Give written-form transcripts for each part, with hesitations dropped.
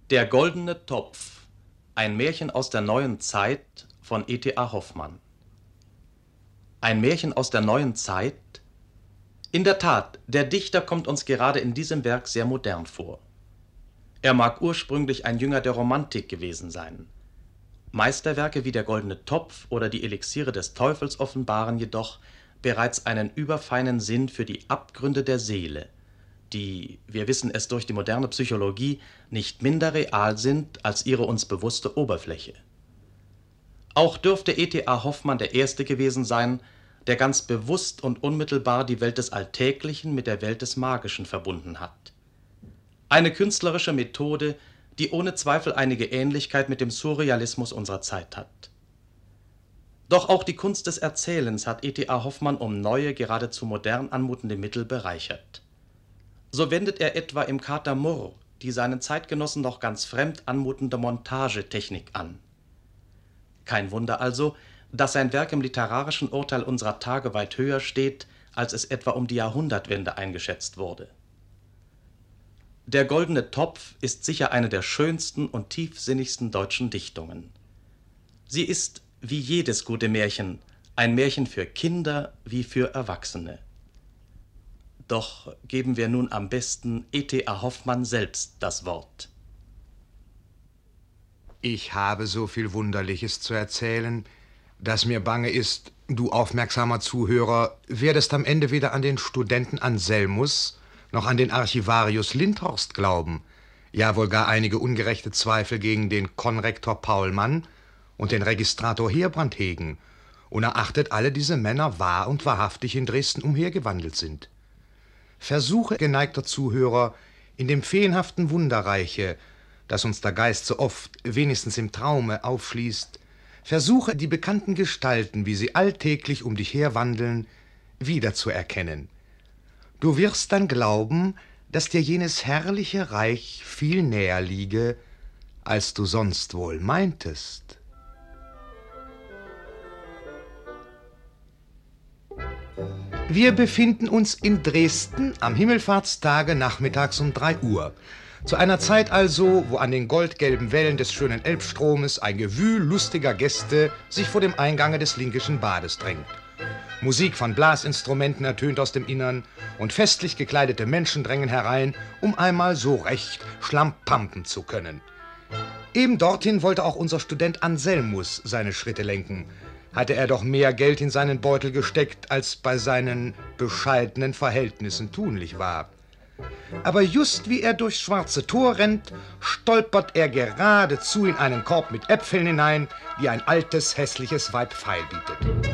Der goldene Topf, ein Märchen aus der neuen Zeit von E.T.A. Hoffmann. Ein Märchen aus der neuen Zeit? In der Tat, der Dichter kommt uns gerade in diesem Werk sehr modern vor. Er mag ursprünglich ein Jünger der Romantik gewesen sein. Meisterwerke wie der Goldene Topf oder die Elixiere des Teufels offenbaren jedoch bereits einen überfeinen Sinn für die Abgründe der Seele, die, wir wissen es durch die moderne Psychologie, nicht minder real sind als ihre uns bewusste Oberfläche. Auch dürfte E.T.A. Hoffmann der Erste gewesen sein, der ganz bewusst und unmittelbar die Welt des Alltäglichen mit der Welt des Magischen verbunden hat. Eine künstlerische Methode, die ohne Zweifel einige Ähnlichkeit mit dem Surrealismus unserer Zeit hat. Doch auch die Kunst des Erzählens hat E.T.A. Hoffmann um neue, geradezu modern anmutende Mittel bereichert. So wendet er etwa im Kater Murr die seinen Zeitgenossen noch ganz fremd anmutende Montagetechnik an. Kein Wunder also, dass sein Werk im literarischen Urteil unserer Tage weit höher steht, als es etwa um die Jahrhundertwende eingeschätzt wurde. Der Goldene Topf ist sicher eine der schönsten und tiefsinnigsten deutschen Dichtungen. Sie ist, wie jedes gute Märchen, ein Märchen für Kinder wie für Erwachsene. Doch geben wir nun am besten E.T.A. Hoffmann selbst das Wort. Ich habe so viel Wunderliches zu erzählen, dass mir bange ist, du aufmerksamer Zuhörer werdest am Ende weder an den Studenten Anselmus noch an den Archivarius Lindhorst glauben, ja wohl gar einige ungerechte Zweifel gegen den Konrektor Paulmann und den Registrator Heerbrand hegen, unerachtet alle diese Männer wahr und wahrhaftig in Dresden umhergewandelt sind. Versuche, geneigter Zuhörer, in dem feenhaften Wunderreiche, das uns der Geist so oft, wenigstens im Traume, aufschließt, versuche, die bekannten Gestalten, wie sie alltäglich um dich her wandeln, wiederzuerkennen. Du wirst dann glauben, dass dir jenes herrliche Reich viel näher liege, als du sonst wohl meintest. Wir befinden uns in Dresden am Himmelfahrtstage nachmittags um 3 Uhr. Zu einer Zeit also, wo an den goldgelben Wellen des schönen Elbstromes ein Gewühl lustiger Gäste sich vor dem Eingange des Linkischen Bades drängt. Musik von Blasinstrumenten ertönt aus dem Innern und festlich gekleidete Menschen drängen herein, um einmal so recht schlampampen zu können. Eben dorthin wollte auch unser Student Anselmus seine Schritte lenken, hatte er doch mehr Geld in seinen Beutel gesteckt, als bei seinen bescheidenen Verhältnissen tunlich war. Aber just wie er durchs Schwarze Tor rennt, stolpert er geradezu in einen Korb mit Äpfeln hinein, die ein altes, hässliches Weib feil bietet.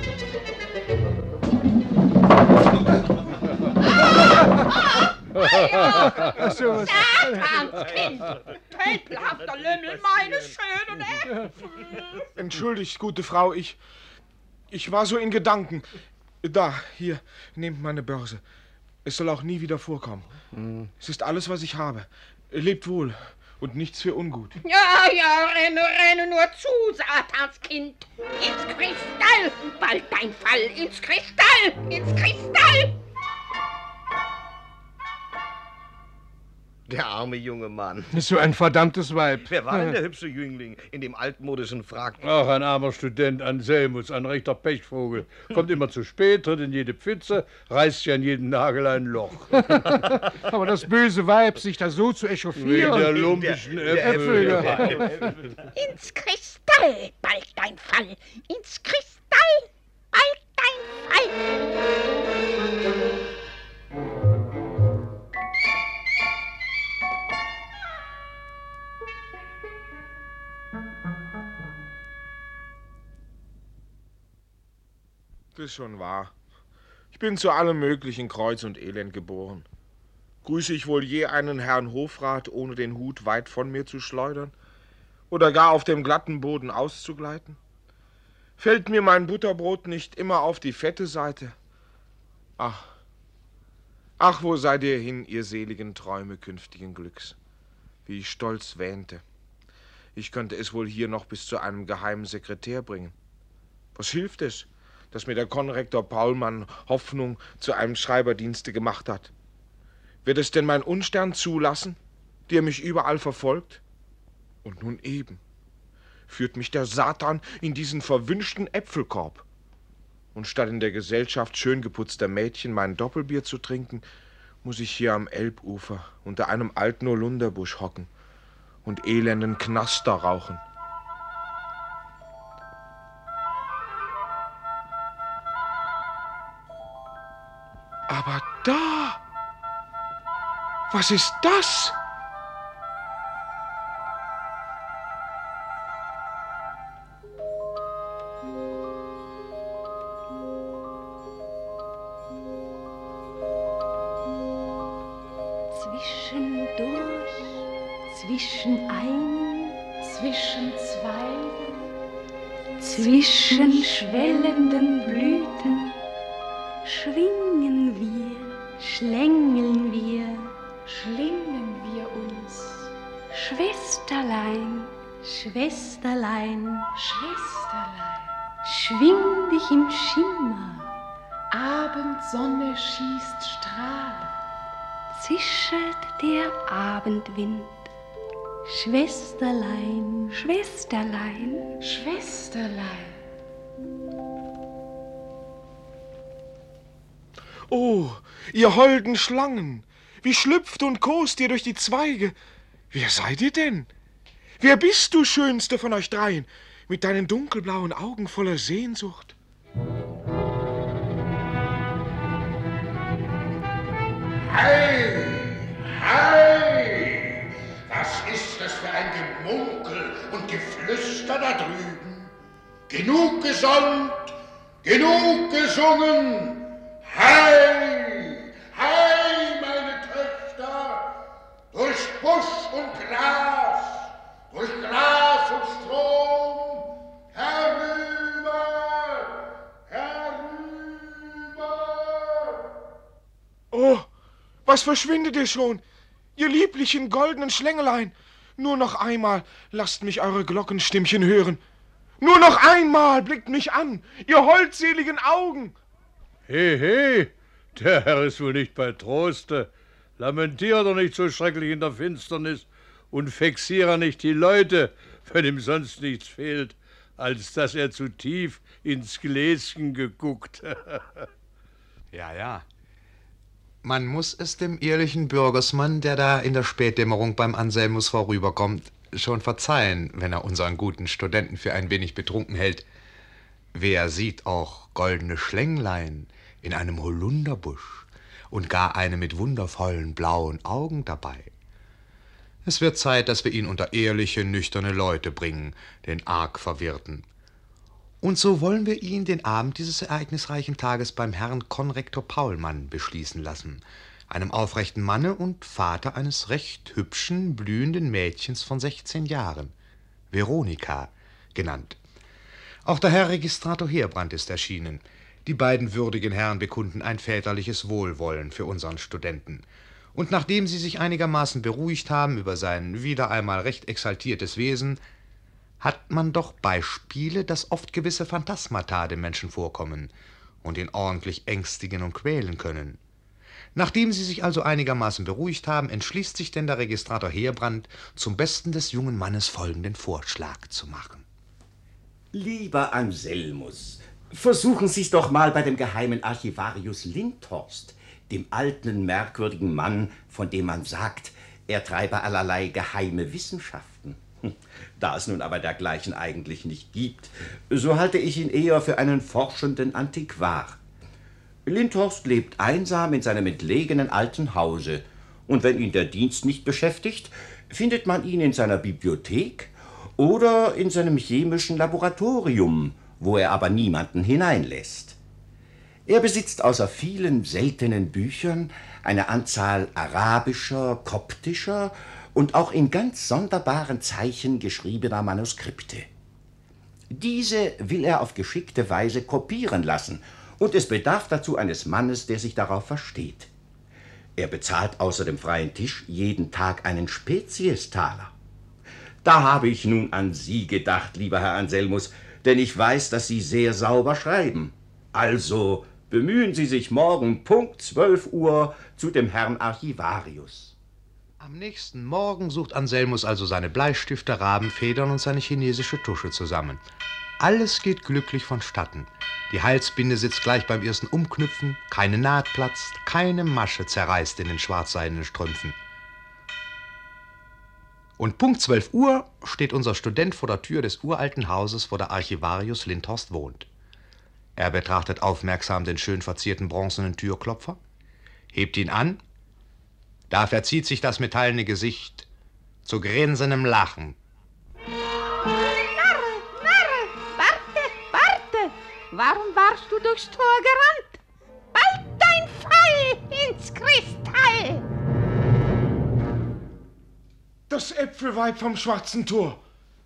Kind! Tölpelhafter Lümmel, meine schönen Äpfel! Entschuldigt, gute Frau, ich war so in Gedanken. Da, hier, nehmt meine Börse. Es soll auch nie wieder vorkommen. Es ist alles, was ich habe. Lebt wohl und nichts für ungut. Ja, renne nur zu, Satanskind. Ins Kristall, bald dein Fall. Ins Kristall, ins Kristall. Der arme junge Mann. Ist so ein verdammtes Weib. Wer war denn der hübsche Jüngling in dem altmodischen Frack? Ach, ein armer Student Anselmus, ein rechter Pechvogel. Kommt immer zu spät, tritt in jede Pfütze, reißt sich an jedem Nagel ein Loch. Aber das böse Weib, sich da so zu echauffieren. Wegen der lumpischen Äpfel. Ins Kristall, bald dein Fall. Ins Kristall, bald dein Fall. Das ist schon wahr. Ich bin zu allem möglichen Kreuz und Elend geboren. Grüße ich wohl je einen Herrn Hofrat, ohne den Hut weit von mir zu schleudern? Oder gar auf dem glatten Boden auszugleiten? Fällt mir mein Butterbrot nicht immer auf die fette Seite? Ach, wo seid ihr hin, ihr seligen Träume künftigen Glücks? Wie ich stolz wähnte. Ich könnte es wohl hier noch bis zu einem geheimen Sekretär bringen. Was hilft es, dass mir der Konrektor Paulmann Hoffnung zu einem Schreiberdienste gemacht hat? Wird es denn mein Unstern zulassen, der mich überall verfolgt? Und nun eben führt mich der Satan in diesen verwünschten Äpfelkorb. Und statt in der Gesellschaft schön geputzter Mädchen mein Doppelbier zu trinken, muss ich hier am Elbufer unter einem alten Holunderbusch hocken und elenden Knaster rauchen. Aber da! Was ist das? Zwischendurch, zwischenein, zwischen zwei, zwischen schwellenden Blüten schwingen wir, schlängeln wir, schlingen wir uns. Schwesterlein, Schwesterlein, Schwesterlein, schwing dich im Schimmer, Abendsonne schießt Strahlen. Zischelt der Abendwind, Schwesterlein, Schwesterlein, Schwesterlein. Oh, ihr holden Schlangen, wie schlüpft und kost ihr durch die Zweige. Wer seid ihr denn? Wer bist du, schönste von euch dreien, mit deinen dunkelblauen Augen voller Sehnsucht? Hei, hei! Was ist das für ein Gemunkel und Geflüster da drüben? Genug gesonnt, genug gesungen! Hei, hei, meine Töchter! Durch Busch und Gras, durch Gras und Strom, herüber, herüber! Oh, was verschwindet ihr schon? Ihr lieblichen goldenen Schlängelein! Nur noch einmal lasst mich eure Glockenstimmchen hören. Nur noch einmal blickt mich an, ihr holdseligen Augen! He, he, der Herr ist wohl nicht bei Troste. Lamentiere doch nicht so schrecklich in der Finsternis und vexiere nicht die Leute, wenn ihm sonst nichts fehlt, als dass er zu tief ins Gläschen geguckt. Ja. Man muss es dem ehrlichen Bürgersmann, der da in der Spätdämmerung beim Anselmus vorüberkommt, schon verzeihen, wenn er unseren guten Studenten für ein wenig betrunken hält. Wer sieht auch goldene Schlänglein in einem Holunderbusch und gar eine mit wundervollen blauen Augen dabei? Es wird Zeit, dass wir ihn unter ehrliche, nüchterne Leute bringen, den arg Verwirrten. Und so wollen wir ihn den Abend dieses ereignisreichen Tages beim Herrn Konrektor Paulmann beschließen lassen, einem aufrechten Manne und Vater eines recht hübschen, blühenden Mädchens von 16 Jahren, Veronika genannt. Auch der Herr Registrator Heerbrand ist erschienen. Die beiden würdigen Herren bekunden ein väterliches Wohlwollen für unseren Studenten. Und nachdem sie sich einigermaßen beruhigt haben über sein wieder einmal recht exaltiertes Wesen, hat man doch Beispiele, dass oft gewisse Phantasmata dem Menschen vorkommen und ihn ordentlich ängstigen und quälen können. Nachdem sie sich also einigermaßen beruhigt haben, entschließt sich denn der Registrator Heerbrand, zum Besten des jungen Mannes folgenden Vorschlag zu machen. Lieber Anselmus, versuchen Sie's doch mal bei dem geheimen Archivarius Lindhorst, dem alten, merkwürdigen Mann, von dem man sagt, er treibe allerlei geheime Wissenschaften. Da es nun aber dergleichen eigentlich nicht gibt, so halte ich ihn eher für einen forschenden Antiquar. Lindhorst lebt einsam in seinem entlegenen alten Hause, und wenn ihn der Dienst nicht beschäftigt, findet man ihn in seiner Bibliothek oder in seinem chemischen Laboratorium, wo er aber niemanden hineinlässt. Er besitzt außer vielen seltenen Büchern eine Anzahl arabischer, koptischer und auch in ganz sonderbaren Zeichen geschriebener Manuskripte. Diese will er auf geschickte Weise kopieren lassen, und es bedarf dazu eines Mannes, der sich darauf versteht. Er bezahlt außer dem freien Tisch jeden Tag einen Speziestaler. Da habe ich nun an Sie gedacht, lieber Herr Anselmus, denn ich weiß, dass Sie sehr sauber schreiben. Also bemühen Sie sich morgen Punkt 12 Uhr zu dem Herrn Archivarius. Am nächsten Morgen sucht Anselmus also seine Bleistifte, Rabenfedern und seine chinesische Tusche zusammen. Alles geht glücklich vonstatten. Die Halsbinde sitzt gleich beim ersten Umknüpfen, keine Naht platzt, keine Masche zerreißt in den schwarzseidenen Strümpfen. Und Punkt 12 Uhr steht unser Student vor der Tür des uralten Hauses, wo der Archivarius Lindhorst wohnt. Er betrachtet aufmerksam den schön verzierten bronzenen Türklopfer, hebt ihn an. Da verzieht sich das metallene Gesicht zu grinsendem Lachen. Narre, warte! Warum warst du durchs Tor gerannt? Bald dein Fall ins Kristall! Das Äpfelweib vom Schwarzen Tor.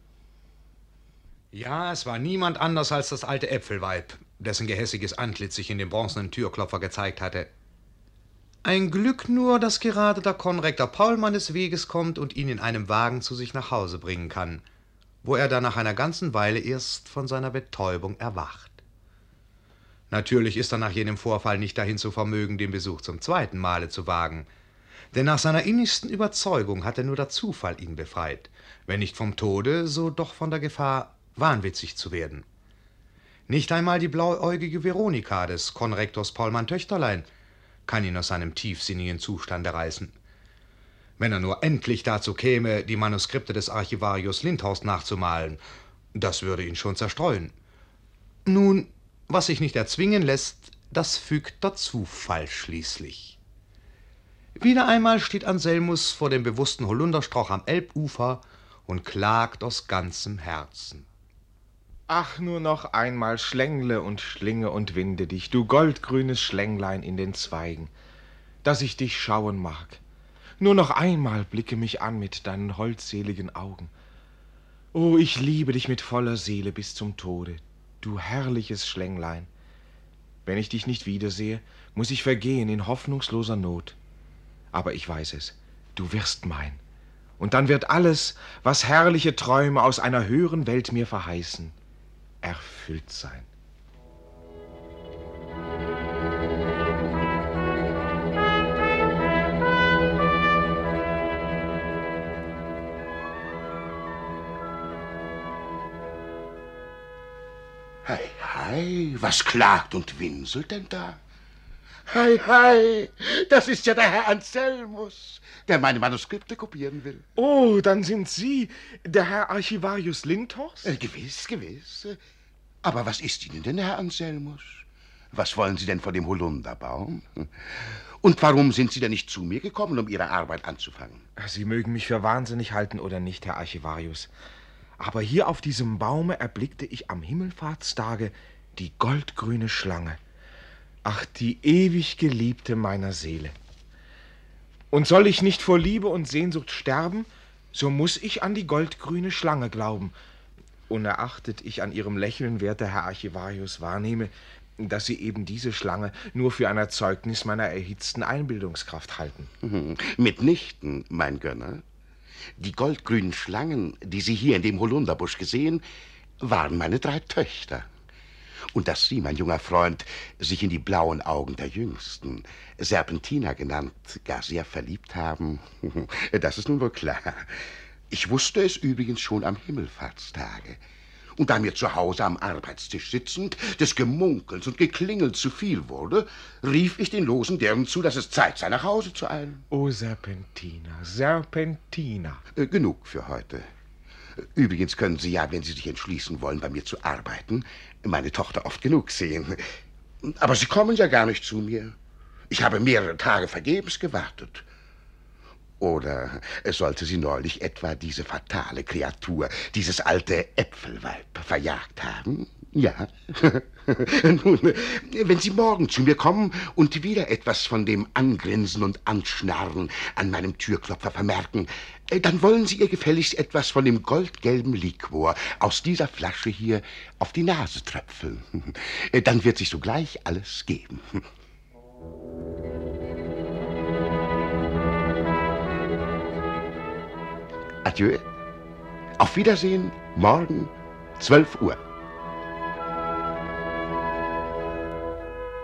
Ja, es war niemand anders als das alte Äpfelweib, dessen gehässiges Antlitz sich in dem bronzenen Türklopfer gezeigt hatte. Ein Glück nur, dass gerade der Konrektor Paulmann des Weges kommt und ihn in einem Wagen zu sich nach Hause bringen kann, wo er dann nach einer ganzen Weile erst von seiner Betäubung erwacht. Natürlich ist er nach jenem Vorfall nicht dahin zu vermögen, den Besuch zum zweiten Male zu wagen, denn nach seiner innigsten Überzeugung hatte nur der Zufall ihn befreit, wenn nicht vom Tode, so doch von der Gefahr, wahnwitzig zu werden. Nicht einmal die blauäugige Veronika des Konrektors Paulmann Töchterlein kann ihn aus seinem tiefsinnigen Zustande reißen. Wenn er nur endlich dazu käme, die Manuskripte des Archivarius Lindhorst nachzumalen, das würde ihn schon zerstreuen. Nun, was sich nicht erzwingen lässt, das fügt der Zufall schließlich. Wieder einmal steht Anselmus vor dem bewussten Holunderstrauch am Elbufer und klagt aus ganzem Herzen. Ach, nur noch einmal schlängle und schlinge und winde dich, du goldgrünes Schlänglein in den Zweigen, dass ich dich schauen mag. Nur noch einmal blicke mich an mit deinen holdseligen Augen. Oh, ich liebe dich mit voller Seele bis zum Tode, du herrliches Schlänglein. Wenn ich dich nicht wiedersehe, muss ich vergehen in hoffnungsloser Not. Aber ich weiß es, du wirst mein. Und dann wird alles, was herrliche Träume aus einer höheren Welt mir verheißen, erfüllt sein. Hei, hei, was klagt und winselt denn da? Hei, hei, das ist ja der Herr Anselmus, der meine Manuskripte kopieren will. Oh, dann sind Sie der Herr Archivarius Lindhorst? Gewiss, gewiss. Aber was ist Ihnen denn, Herr Anselmus? Was wollen Sie denn von dem Holunderbaum? Und warum sind Sie denn nicht zu mir gekommen, um Ihre Arbeit anzufangen? Sie mögen mich für wahnsinnig halten oder nicht, Herr Archivarius. Aber hier auf diesem Baume erblickte ich am Himmelfahrtstage die goldgrüne Schlange. Ach, die ewig Geliebte meiner Seele. Und soll ich nicht vor Liebe und Sehnsucht sterben, so muss ich an die goldgrüne Schlange glauben. Unerachtet ich an ihrem Lächeln, werter Herr Archivarius, wahrnehme, dass Sie eben diese Schlange nur für ein Erzeugnis meiner erhitzten Einbildungskraft halten. Mitnichten, mein Gönner. Die goldgrünen Schlangen, die Sie hier in dem Holunderbusch gesehen, waren meine 3 Töchter. Und dass Sie, mein junger Freund, sich in die blauen Augen der Jüngsten, Serpentina genannt, gar sehr verliebt haben, das ist nun wohl klar. Ich wusste es übrigens schon am Himmelfahrtstage. Und da mir zu Hause am Arbeitstisch sitzend des Gemunkels und Geklingels zu viel wurde, rief ich den losen Dirnen zu, dass es Zeit sei, nach Hause zu eilen. Oh, Serpentina, Serpentina. Genug für heute. Übrigens können Sie ja, wenn Sie sich entschließen wollen, bei mir zu arbeiten, meine Tochter oft genug sehen. Aber Sie kommen ja gar nicht zu mir. Ich habe mehrere Tage vergebens gewartet. Oder sollte Sie neulich etwa diese fatale Kreatur, dieses alte Äpfelweib, verjagt haben? Ja. Nun, wenn Sie morgen zu mir kommen und wieder etwas von dem Angrinsen und Anschnarren an meinem Türklopfer vermerken, dann wollen Sie ihr gefälligst etwas von dem goldgelben Liquor aus dieser Flasche hier auf die Nase tröpfeln. Dann wird sich sogleich alles geben. Adieu. Auf Wiedersehen, morgen 12 Uhr.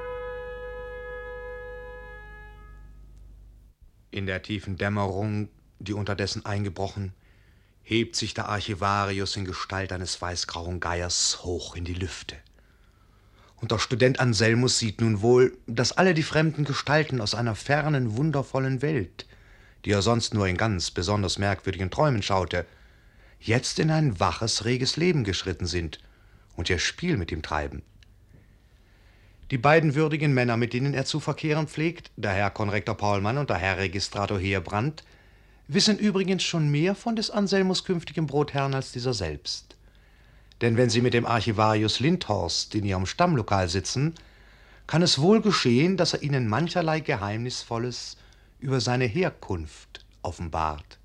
In der tiefen Dämmerung die unterdessen eingebrochen, hebt sich der Archivarius in Gestalt eines weißgrauen Geiers hoch in die Lüfte. Und der Student Anselmus sieht nun wohl, dass alle die fremden Gestalten aus einer fernen, wundervollen Welt, die er sonst nur in ganz besonders merkwürdigen Träumen schaute, jetzt in ein waches, reges Leben geschritten sind und ihr Spiel mit ihm treiben. Die beiden würdigen Männer, mit denen er zu verkehren pflegt, der Herr Konrektor Paulmann und der Herr Registrator Heerbrand, wissen übrigens schon mehr von des Anselmus künftigem Brotherrn als dieser selbst. Denn wenn sie mit dem Archivarius Lindhorst in ihrem Stammlokal sitzen, kann es wohl geschehen, dass er ihnen mancherlei Geheimnisvolles über seine Herkunft offenbart.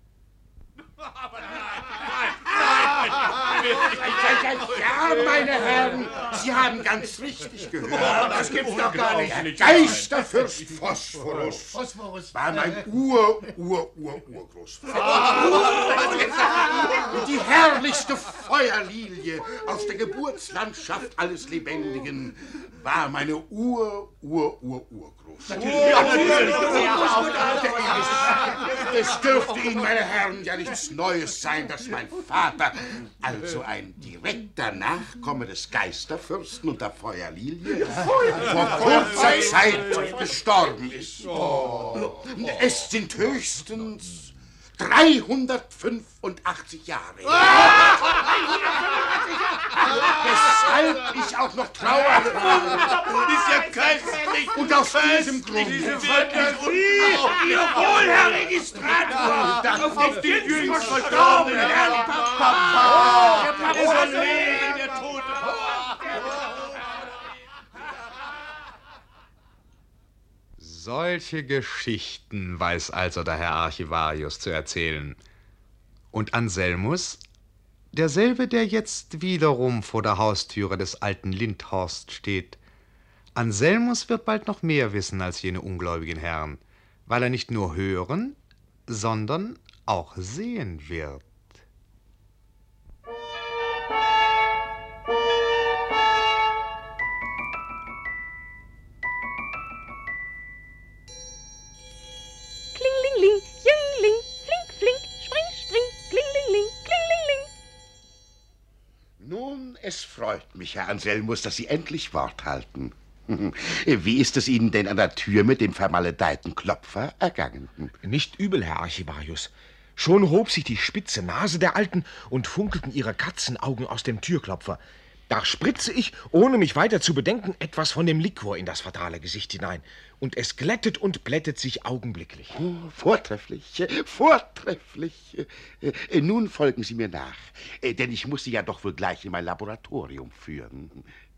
Ja, meine Herren, Sie haben ganz richtig gehört. Das gibt's doch gar nicht. Der Geisterfürst Phosphorus war mein Urgroßvater. Die herrlichste Feuerlilie aus der Geburtslandschaft alles Lebendigen war meine Urgroßmutter. Es dürfte Ihnen, meine Herren, ja nichts Neues sein, dass mein Vater, also ein direkter Nachkomme des Geisterfürsten und der Feuerlilie, vor kurzer Zeit gestorben ist. Es sind höchstens 385 Jahre. Weshalb ich auch noch trauere. Ist ja köstlich. Und aus diesem Grund. Jawohl, Herr Registrator. Auf den jüngst verstorbenen Herrn Papa. Der Tote. Solche Geschichten weiß also der Herr Archivarius zu erzählen. Und Anselmus, derselbe, der jetzt wiederum vor der Haustüre des alten Lindhorst steht, Anselmus wird bald noch mehr wissen als jene ungläubigen Herren, weil er nicht nur hören, sondern auch sehen wird. Klinglingling, Jüngling, flink, flink, spring, spring, klinglingling, klinglingling. Nun, es freut mich, Herr Anselmus, dass Sie endlich Wort halten. Wie ist es Ihnen denn an der Tür mit dem vermaledeiten Klopfer ergangen? Nicht übel, Herr Archivarius. Schon hob sich die spitze Nase der Alten und funkelten ihre Katzenaugen aus dem Türklopfer. Da spritze ich, ohne mich weiter zu bedenken, etwas von dem Liquor in das fatale Gesicht hinein. Und es glättet und plättet sich augenblicklich. Oh, vortrefflich, vortrefflich. Nun folgen Sie mir nach, denn ich muss Sie ja doch wohl gleich in mein Laboratorium führen.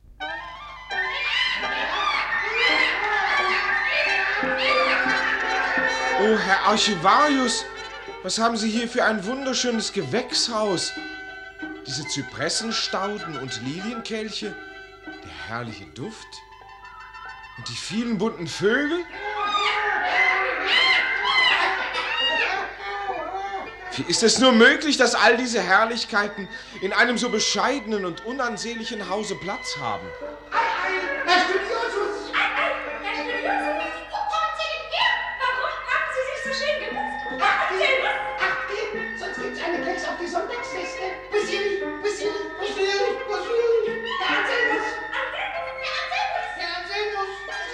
Oh, Herr Archivarius, was haben Sie hier für ein wunderschönes Gewächshaus? Diese Zypressenstauden und Lilienkelche, der herrliche Duft und die vielen bunten Vögel. Wie ist es nur möglich, dass all diese Herrlichkeiten in einem so bescheidenen und unansehnlichen Hause Platz haben? Herr Studiosus! Herr Studiosus! Kommen Sie her! Warum haben Sie sich so schön geputzt? Ach, sonst gibt's eine Keks auf die Sonntagsfeste. Basili! Herr Anselmus! Herr Anselmus!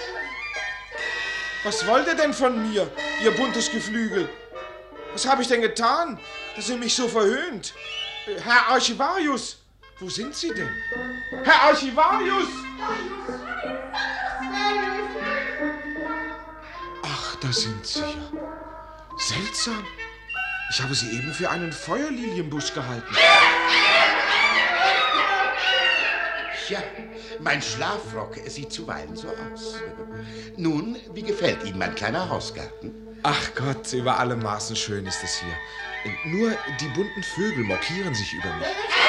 Was wollt ihr denn von mir, ihr buntes Geflügel? Was habe ich denn getan, dass ihr mich so verhöhnt? Herr Archivarius, wo sind Sie denn? Herr Archivarius! Ach, da sind Sie ja. Seltsam. Ich habe Sie eben für einen Feuerlilienbusch gehalten. Ja, mein Schlafrock sieht zuweilen so aus. Nun, wie gefällt Ihnen mein kleiner Hausgarten? Ach Gott, über alle Maßen schön ist es hier. Nur die bunten Vögel mokieren sich über mich.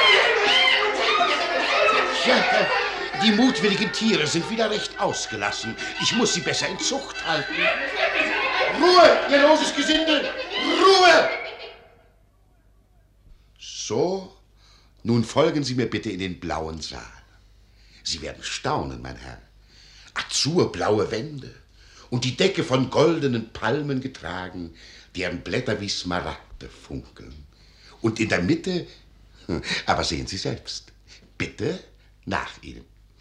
Ja, die mutwilligen Tiere sind wieder recht ausgelassen. Ich muss sie besser in Zucht halten. Ruhe, ihr loses Gesindel! Ruhe! So, nun folgen Sie mir bitte in den blauen Saal. Sie werden staunen, mein Herr. Azurblaue Wände und die Decke von goldenen Palmen getragen, deren Blätter wie Smaragde funkeln. Und in der Mitte, aber sehen Sie selbst, bitte nach ihnen.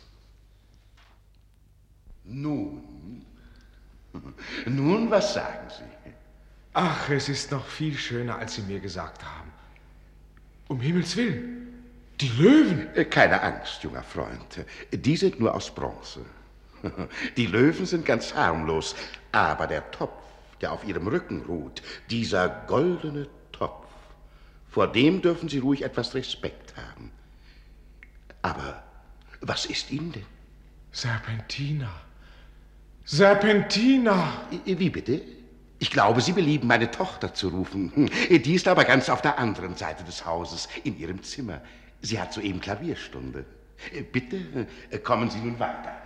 Nun, was sagen Sie? Ach, es ist noch viel schöner, als Sie mir gesagt haben. Um Himmels Willen, die Löwen. Keine Angst, junger Freund. Die sind nur aus Bronze. Die Löwen sind ganz harmlos, aber der Topf, der auf ihrem Rücken ruht, dieser goldene Topf, vor dem dürfen Sie ruhig etwas Respekt haben. Aber was ist Ihnen denn? Serpentina. Serpentina! Wie bitte? Ich glaube, Sie belieben, meine Tochter zu rufen. Die ist aber ganz auf der anderen Seite des Hauses, in ihrem Zimmer. Sie hat soeben Klavierstunde. Bitte, kommen Sie nun weiter.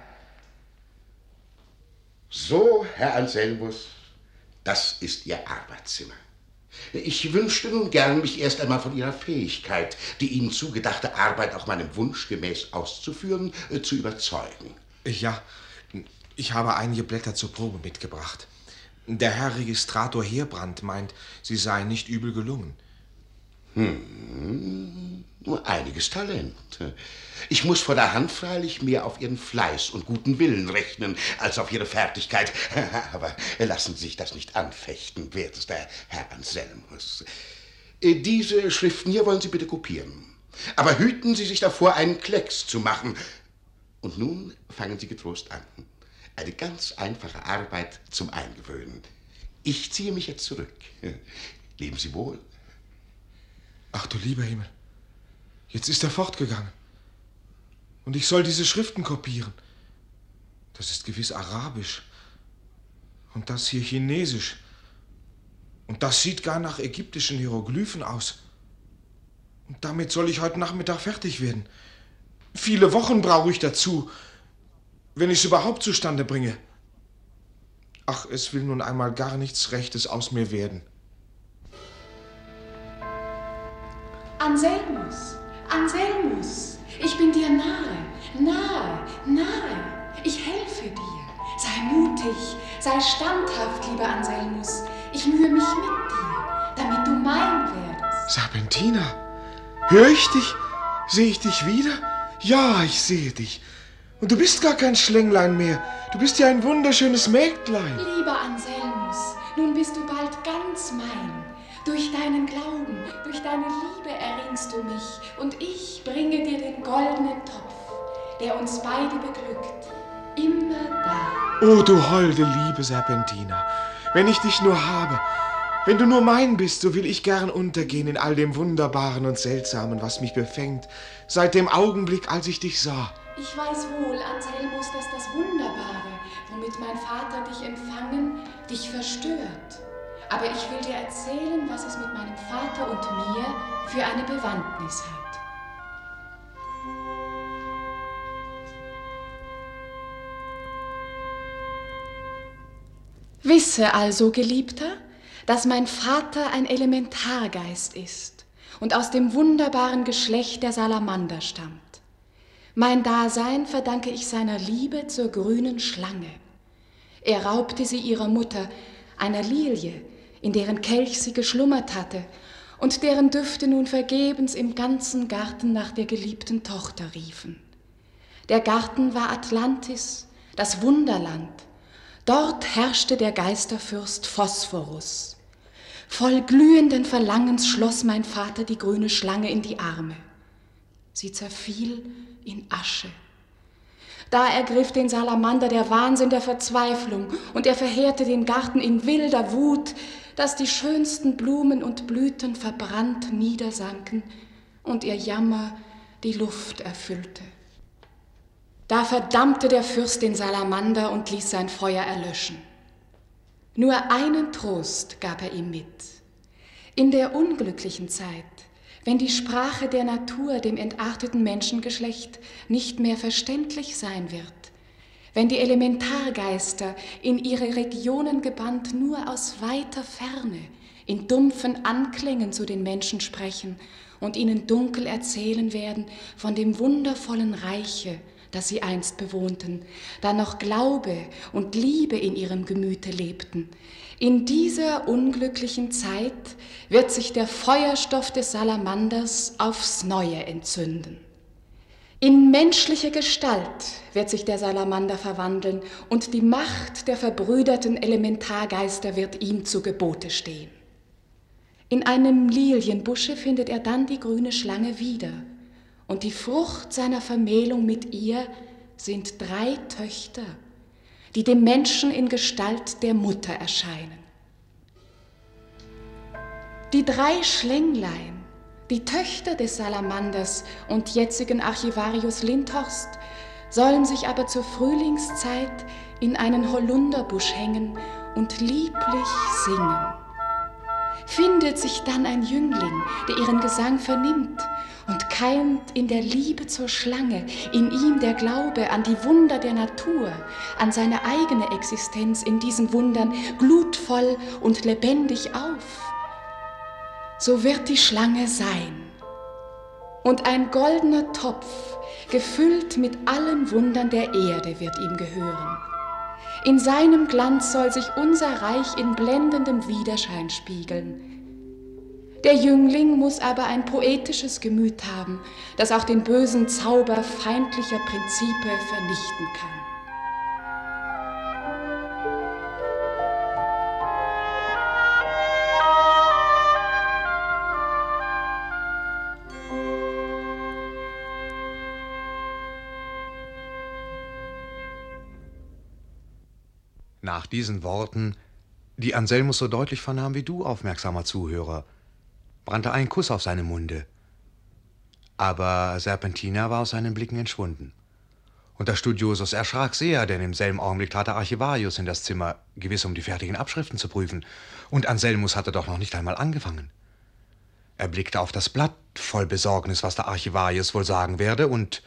So, Herr Anselmus, das ist Ihr Arbeitszimmer. Ich wünschte nun gern, mich erst einmal von Ihrer Fähigkeit, die Ihnen zugedachte Arbeit auch meinem Wunsch gemäß auszuführen, zu überzeugen. Ja, ich habe einige Blätter zur Probe mitgebracht. Der Herr Registrator Heerbrand meint, sie seien nicht übel gelungen. Einiges Talent. Ich muss vor der Hand freilich mehr auf Ihren Fleiß und guten Willen rechnen, als auf Ihre Fertigkeit. Aber lassen Sie sich das nicht anfechten, wertester Herr Anselmus. Diese Schriften hier wollen Sie bitte kopieren. Aber hüten Sie sich davor, einen Klecks zu machen. Und nun fangen Sie getrost an. Eine ganz einfache Arbeit zum Eingewöhnen. Ich ziehe mich jetzt zurück. Leben Sie wohl. Ach du lieber Himmel, jetzt ist er fortgegangen. Und ich soll diese Schriften kopieren. Das ist gewiss Arabisch. Und das hier Chinesisch. Und das sieht gar nach ägyptischen Hieroglyphen aus. Und damit soll ich heute Nachmittag fertig werden. Viele Wochen brauche ich dazu, wenn ich es überhaupt zustande bringe. Ach, es will nun einmal gar nichts Rechtes aus mir werden. Anselmus, Anselmus, ich bin dir nahe, nahe, nahe. Ich helfe dir. Sei mutig, sei standhaft, lieber Anselmus. Ich mühe mich mit dir, damit du mein werdest. Serpentina, höre ich dich? Sehe ich dich wieder? Ja, ich sehe dich. Und du bist gar kein Schlänglein mehr. Du bist ja ein wunderschönes Mägdlein. Lieber Anselmus, nun bist du bald ganz mein. Durch deinen Glauben, durch deine Liebe erringst du mich. Und ich bringe dir den goldenen Topf, der uns beide beglückt. Immer da. Oh, du holde liebe Serpentina, wenn ich dich nur habe, wenn du nur mein bist, so will ich gern untergehen in all dem Wunderbaren und Seltsamen, was mich befängt, seit dem Augenblick, als ich dich sah. Ich weiß wohl, Anselmus, dass das Wunderbare, womit mein Vater dich empfangen, dich verstört. Aber ich will dir erzählen, was es mit meinem Vater und mir für eine Bewandtnis hat. Wisse also, Geliebter, dass mein Vater ein Elementargeist ist und aus dem wunderbaren Geschlecht der Salamander stammt. Mein Dasein verdanke ich seiner Liebe zur grünen Schlange. Er raubte sie ihrer Mutter, einer Lilie, in deren Kelch sie geschlummert hatte und deren Düfte nun vergebens im ganzen Garten nach der geliebten Tochter riefen. Der Garten war Atlantis, das Wunderland. Dort herrschte der Geisterfürst Phosphorus. Voll glühenden Verlangens schloss mein Vater die grüne Schlange in die Arme. Sie zerfiel in Asche. Da ergriff den Salamander der Wahnsinn der Verzweiflung und er verheerte den Garten in wilder Wut, dass die schönsten Blumen und Blüten verbrannt niedersanken und ihr Jammer die Luft erfüllte. Da verdammte der Fürst den Salamander und ließ sein Feuer erlöschen. Nur einen Trost gab er ihm mit. In der unglücklichen Zeit, wenn die Sprache der Natur dem entarteten Menschengeschlecht nicht mehr verständlich sein wird, wenn die Elementargeister in ihre Regionen gebannt nur aus weiter Ferne in dumpfen Anklängen zu den Menschen sprechen und ihnen dunkel erzählen werden von dem wundervollen Reiche, das sie einst bewohnten, da noch Glaube und Liebe in ihrem Gemüte lebten. In dieser unglücklichen Zeit wird sich der Feuerstoff des Salamanders aufs Neue entzünden. In menschliche Gestalt wird sich der Salamander verwandeln und die Macht der verbrüderten Elementargeister wird ihm zu Gebote stehen. In einem Lilienbusche findet er dann die grüne Schlange wieder und die Frucht seiner Vermählung mit ihr sind 3 Töchter, die dem Menschen in Gestalt der Mutter erscheinen. Die 3 Schlänglein, die Töchter des Salamanders und jetzigen Archivarius Lindhorst, sollen sich aber zur Frühlingszeit in einen Holunderbusch hängen und lieblich singen. Findet sich dann ein Jüngling, der ihren Gesang vernimmt und keimt in der Liebe zur Schlange, in ihm der Glaube an die Wunder der Natur, an seine eigene Existenz in diesen Wundern glutvoll und lebendig auf, so wird die Schlange sein. Und ein goldener Topf, gefüllt mit allen Wundern der Erde, wird ihm gehören. In seinem Glanz soll sich unser Reich in blendendem Widerschein spiegeln. Der Jüngling muss aber ein poetisches Gemüt haben, das auch den bösen Zauber feindlicher Prinzipe vernichten kann. Nach diesen Worten, die Anselmus so deutlich vernahm wie du, aufmerksamer Zuhörer, brannte ein Kuss auf seinem Munde. Aber Serpentina war aus seinen Blicken entschwunden. Und der Studiosus erschrak sehr, denn im selben Augenblick trat der Archivarius in das Zimmer, gewiss um die fertigen Abschriften zu prüfen. Und Anselmus hatte doch noch nicht einmal angefangen. Er blickte auf das Blatt, voll Besorgnis, was der Archivarius wohl sagen werde, und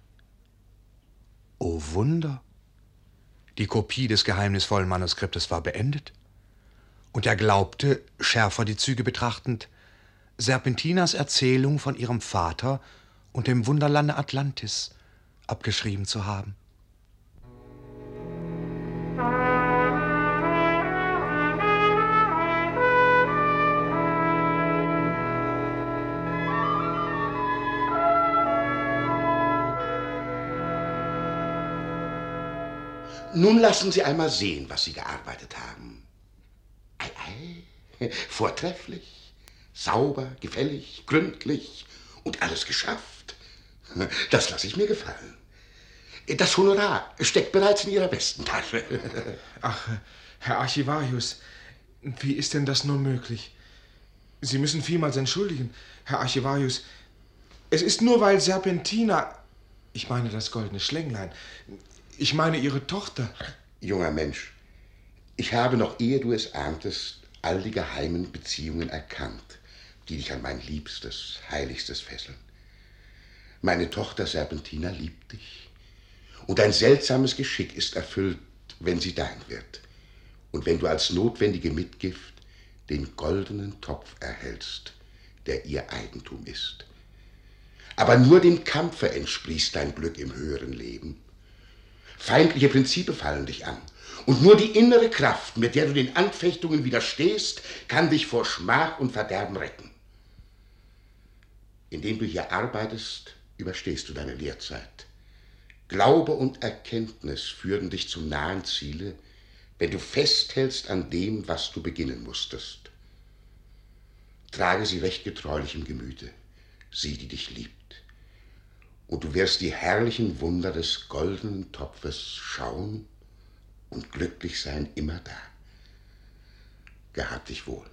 oh Wunder! Die Kopie des geheimnisvollen Manuskriptes war beendet. Und er glaubte, schärfer die Züge betrachtend, Serpentinas Erzählung von ihrem Vater und dem Wunderlande Atlantis abgeschrieben zu haben. Nun lassen Sie einmal sehen, was Sie gearbeitet haben. Ei, ei, vortrefflich, sauber, gefällig, gründlich und alles geschafft. Das lasse ich mir gefallen. Das Honorar steckt bereits in Ihrer Westentasche. Ach, Herr Archivarius, wie ist denn das nur möglich? Sie müssen vielmals entschuldigen, Herr Archivarius. Es ist nur, weil Serpentina, ich meine das goldene Schlänglein, ich meine Ihre Tochter. Junger Mensch, ich habe noch ehe du es ahntest, all die geheimen Beziehungen erkannt, die dich an mein Liebstes, Heiligstes fesseln. Meine Tochter Serpentina liebt dich. Und ein seltsames Geschick ist erfüllt, wenn sie dein wird. Und wenn du als notwendige Mitgift den goldenen Topf erhältst, der ihr Eigentum ist. Aber nur dem Kampfe entsprießt dein Glück im höheren Leben. Feindliche Prinzipe fallen dich an. Und nur die innere Kraft, mit der du den Anfechtungen widerstehst, kann dich vor Schmach und Verderben retten. Indem du hier arbeitest, überstehst du deine Lehrzeit. Glaube und Erkenntnis führen dich zum nahen Ziele, wenn du festhältst an dem, was du beginnen musstest. Trage sie recht getreulich im Gemüte, sie, die dich liebt. Und du wirst die herrlichen Wunder des goldenen Topfes schauen und glücklich sein immer da. Gehab dich wohl.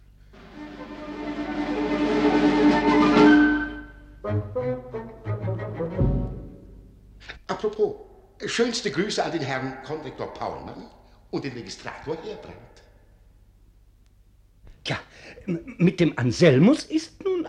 Apropos, schönste Grüße an den Herrn Konrektor Paulmann und den Registrator Heerbrand. Tja, mit dem Anselmus ist nun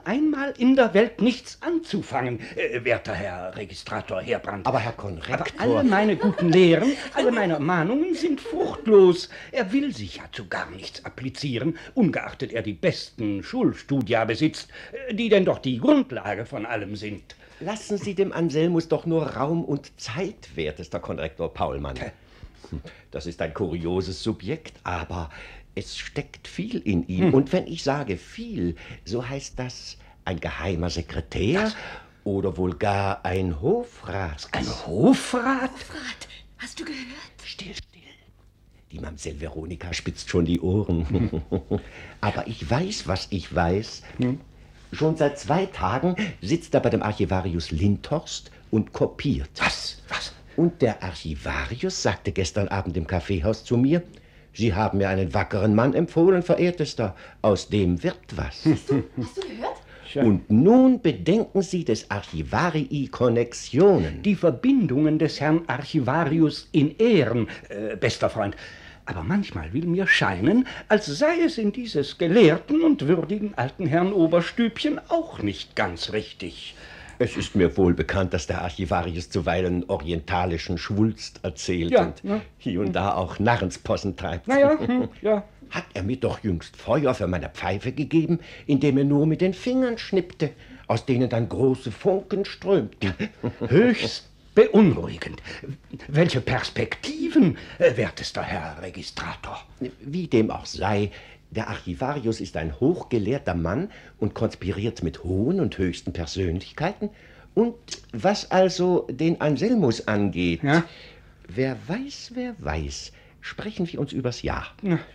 einmal in der Welt nichts anzufangen, werter Herr Registrator Heerbrand. Aber Herr Konrektor... Aber alle meine guten Lehren, alle meine Mahnungen sind fruchtlos. Er will sich ja zu gar nichts applizieren, ungeachtet er die besten Schulstudia besitzt, die denn doch die Grundlage von allem sind. Lassen Sie dem Anselmus doch nur Raum und Zeit, wertester Konrektor Paulmann. Das ist ein kurioses Subjekt, aber es steckt viel in ihm. Und wenn ich sage viel, so heißt das ein geheimer Sekretär oder wohl gar ein Hofrat. Ein Hofrat? Hofrat, hast du gehört? Still, still. Die Mamsell Veronika spitzt schon die Ohren. Aber ich weiß, was ich weiß. Schon seit 2 Tagen sitzt er bei dem Archivarius Lindhorst und kopiert. Was? Und der Archivarius sagte gestern Abend im Kaffeehaus zu mir, Sie haben mir einen wackeren Mann empfohlen, verehrtester. Aus dem wird was. Hast du gehört? Und nun bedenken Sie des Archivarii Konnexionen. Die Verbindungen des Herrn Archivarius in Ehren, bester Freund. Aber manchmal will mir scheinen, als sei es in dieses gelehrten und würdigen alten Herrn Oberstübchen auch nicht ganz richtig. Es ist mir wohl bekannt, dass der Archivarius zuweilen orientalischen Schwulst erzählt und hier und da auch Narrenspossen treibt. Ja. Hat er mir doch jüngst Feuer für meine Pfeife gegeben, indem er nur mit den Fingern schnippte, aus denen dann große Funken strömten. Höchst beunruhigend. Welche Perspektiven, wertester Herr Registrator? Wie dem auch sei, der Archivarius ist ein hochgelehrter Mann und konspiriert mit hohen und höchsten Persönlichkeiten. Und was also den Anselmus angeht, wer weiß, sprechen wir uns übers Jahr.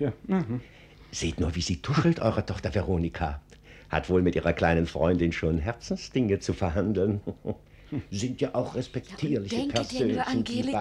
Seht nur, wie sie tuschelt, eure Tochter Veronika. Hat wohl mit ihrer kleinen Freundin schon Herzensdinge zu verhandeln. Sind ja auch respektierliche Persönlichkeiten. Angelika.